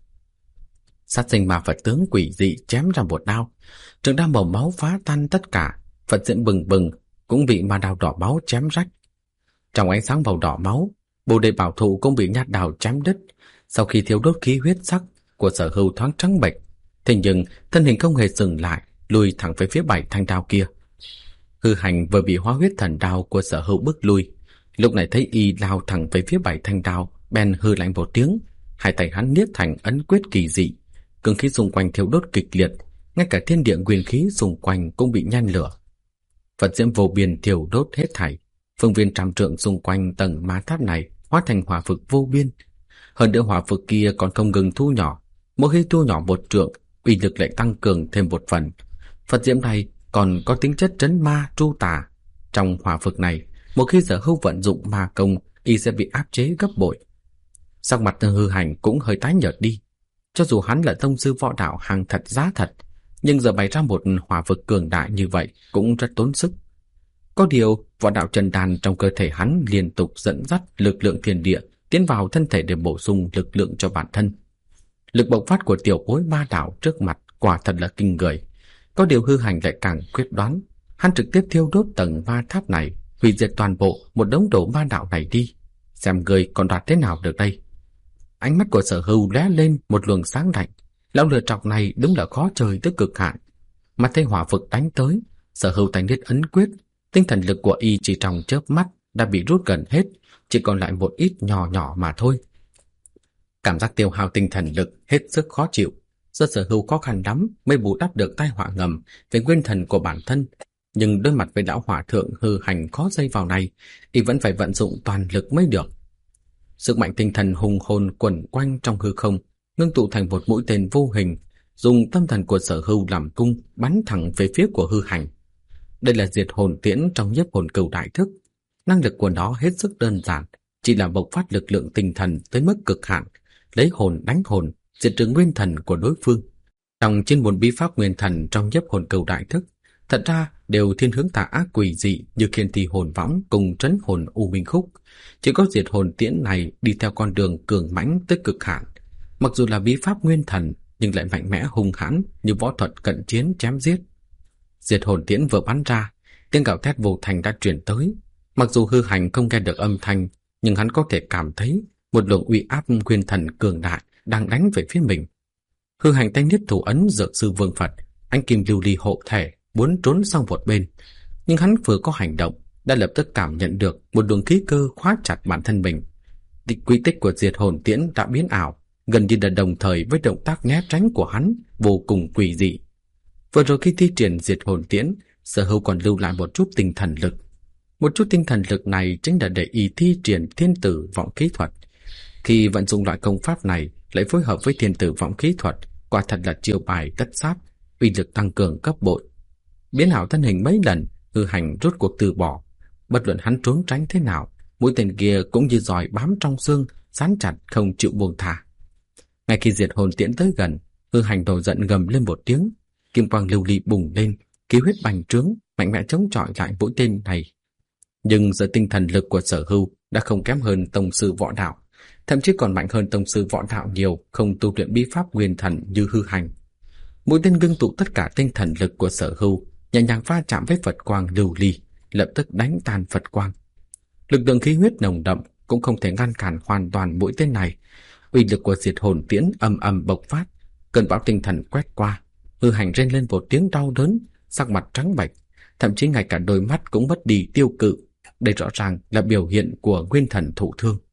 Sát sinh ma Phật tướng quỷ dị chém ra một đao, trường đao màu máu phá tan tất cả, Phật diễm bừng bừng cũng bị ma đao đỏ máu chém rách. Trong ánh sáng màu đỏ máu, Bồ Đề Bảo Thụ cũng bị nhát đao chém đứt. Sau khi thiêu đốt khí huyết sắc của Sở Hưu thoáng trắng bệch, thế nhưng thân hình không hề dừng lại, lùi thẳng về phía 7 thanh đao kia. Hư Hành vừa bị hóa huyết thần đao của Sở Hưu bức lui, lúc này thấy y lao thẳng về phía 7 thanh đao, bèn hư lạnh một tiếng, 2 tay hắn niết thành ấn quyết kỳ dị, cương khí xung quanh thiêu đốt kịch liệt, ngay cả thiên địa nguyên khí xung quanh cũng bị nhen lửa. Phật diễm vô biên thiêu đốt hết thảy, phương viên trăm trượng xung quanh tầng ma tháp này hóa thành hỏa vực vô biên. Hơn nữa hỏa vực kia còn không ngừng thu nhỏ, mỗi khi thu nhỏ một trượng, uy lực lại tăng cường thêm một phần. Phật diễm này còn có tính chất trấn ma tru tà. Trong hỏa vực này, một khi Sở Hưu vận dụng ma công, y sẽ bị áp chế gấp bội. Sắc mặt Hư Hành cũng hơi tái nhợt đi. Cho dù hắn là tông sư võ đạo hàng thật giá thật, nhưng giờ bày ra một hỏa vực cường đại như vậy cũng rất tốn sức. Có điều, võ đạo chân đan trong cơ thể hắn liên tục dẫn dắt lực lượng thiên địa tiến vào thân thể để bổ sung lực lượng cho bản thân. Lực bộc phát của tiểu bối ma đạo trước mặt quả thật là kinh người. Có điều Hư Hành lại càng quyết đoán, hắn trực tiếp thiêu đốt tầng ma tháp này, hủy diệt toàn bộ một đống đồ ma đạo này đi. Xem người còn đoạt thế nào được đây. Ánh mắt của Sở Hưu lóe lên một luồng sáng lạnh. Lão lửa chọc này đúng là khó chơi tới cực hạn. Mà thấy hỏa vực đánh tới, Sở Hưu tay niết ấn quyết, tinh thần lực của y chỉ trong chớp mắt đã bị rút gần hết, chỉ còn lại một ít nhỏ nhỏ mà thôi. Cảm giác tiêu hao tinh thần lực hết sức khó chịu. Sở Hưu khó khăn lắm mới bù đắp được tai họa ngầm về nguyên thần của bản thân, nhưng đối mặt với lão hỏa thượng Hư Hành khó dây vào này, y vẫn phải vận dụng toàn lực mới được. Sức mạnh tinh thần hùng hồn quẩn quanh trong hư không, ngưng tụ thành một mũi tên vô hình, dùng tâm thần của Sở Hưu làm cung bắn thẳng về phía của Hư Hành. Đây là diệt hồn tiễn trong Nhiếp Hồn Cửu đại thức. Năng lực của nó hết sức đơn giản, chỉ là bộc phát lực lượng tinh thần tới mức cực hạn, lấy hồn đánh hồn, diệt trừ nguyên thần của đối phương. Trong 9 bí pháp nguyên thần trong Nhiếp Hồn Cửu đại thức, thật ra đều thiên hướng tà ác quỷ dị như Khiên Thi Hồn Võng cùng Trấn Hồn U Minh Khúc. Chỉ có diệt hồn tiễn này đi theo con đường cường mãnh tới cực hạn. Mặc dù là bí pháp nguyên thần, nhưng lại mạnh mẽ hung hãn như võ thuật cận chiến chém giết. Diệt hồn tiễn vừa bắn ra, tiếng gào thét vô thành đã truyền tới. Mặc dù Hư Hành không nghe được âm thanh, nhưng hắn có thể cảm thấy một luồng uy áp nguyên thần cường đại đang đánh về phía mình. Hư Hành tay niết thủ ấn Dược Sư Vương Phật, ánh kim lưu ly hộ thể, muốn trốn sang một bên, nhưng hắn vừa có hành động đã lập tức cảm nhận được một luồng khí cơ khóa chặt bản thân mình. Quy tích của diệt hồn tiễn đã biến ảo, gần như là đồng thời với động tác né tránh của hắn, vô cùng quỷ dị. Vừa rồi khi thi triển diệt hồn tiễn, Sở Hưu còn lưu lại một chút tinh thần lực. Một chút tinh thần lực này chính là để y thi triển thiên tử vọng khí thuật. Khi vận dụng loại công pháp này lại phối hợp với thiên tử vọng khí thuật, quả thật là chiêu bài tất sát, uy lực tăng cường gấp bội. Biến ảo thân hình mấy lần, Hư Hành rốt cuộc từ bỏ. Bất luận hắn trốn tránh thế nào, mũi tên kia cũng như giòi bám trong xương, dán chặt không chịu buông thả. Ngay khi diệt hồn tiễn tới gần, Hư Hành nổi giận gầm lên một tiếng, kim quang lưu ly bùng lên, khí huyết bành trướng, mạnh mẽ chống chọi lại mũi tên này. Nhưng giờ tinh thần lực của Sở Hưu đã không kém hơn tông sư võ đạo, thậm chí còn mạnh hơn tông sư võ đạo nhiều, không tu luyện bí pháp nguyên thần như Hư Hành. Mũi tên ngưng tụ tất cả tinh thần lực của Sở Hưu, nhẹ nhàng va chạm với Phật quang lưu ly, lập tức đánh tan Phật quang. Lực lượng khí huyết nồng đậm cũng không thể ngăn cản hoàn toàn mũi tên này. Uy lực của diệt hồn tiễn ầm ầm bộc phát, cơn bão tinh thần quét qua. Hư Hành rên lên một tiếng đau đớn, sắc mặt trắng bệch, thậm chí ngay cả đôi mắt cũng mất đi tiêu cự. Đây rõ ràng là biểu hiện của nguyên thần thụ thương.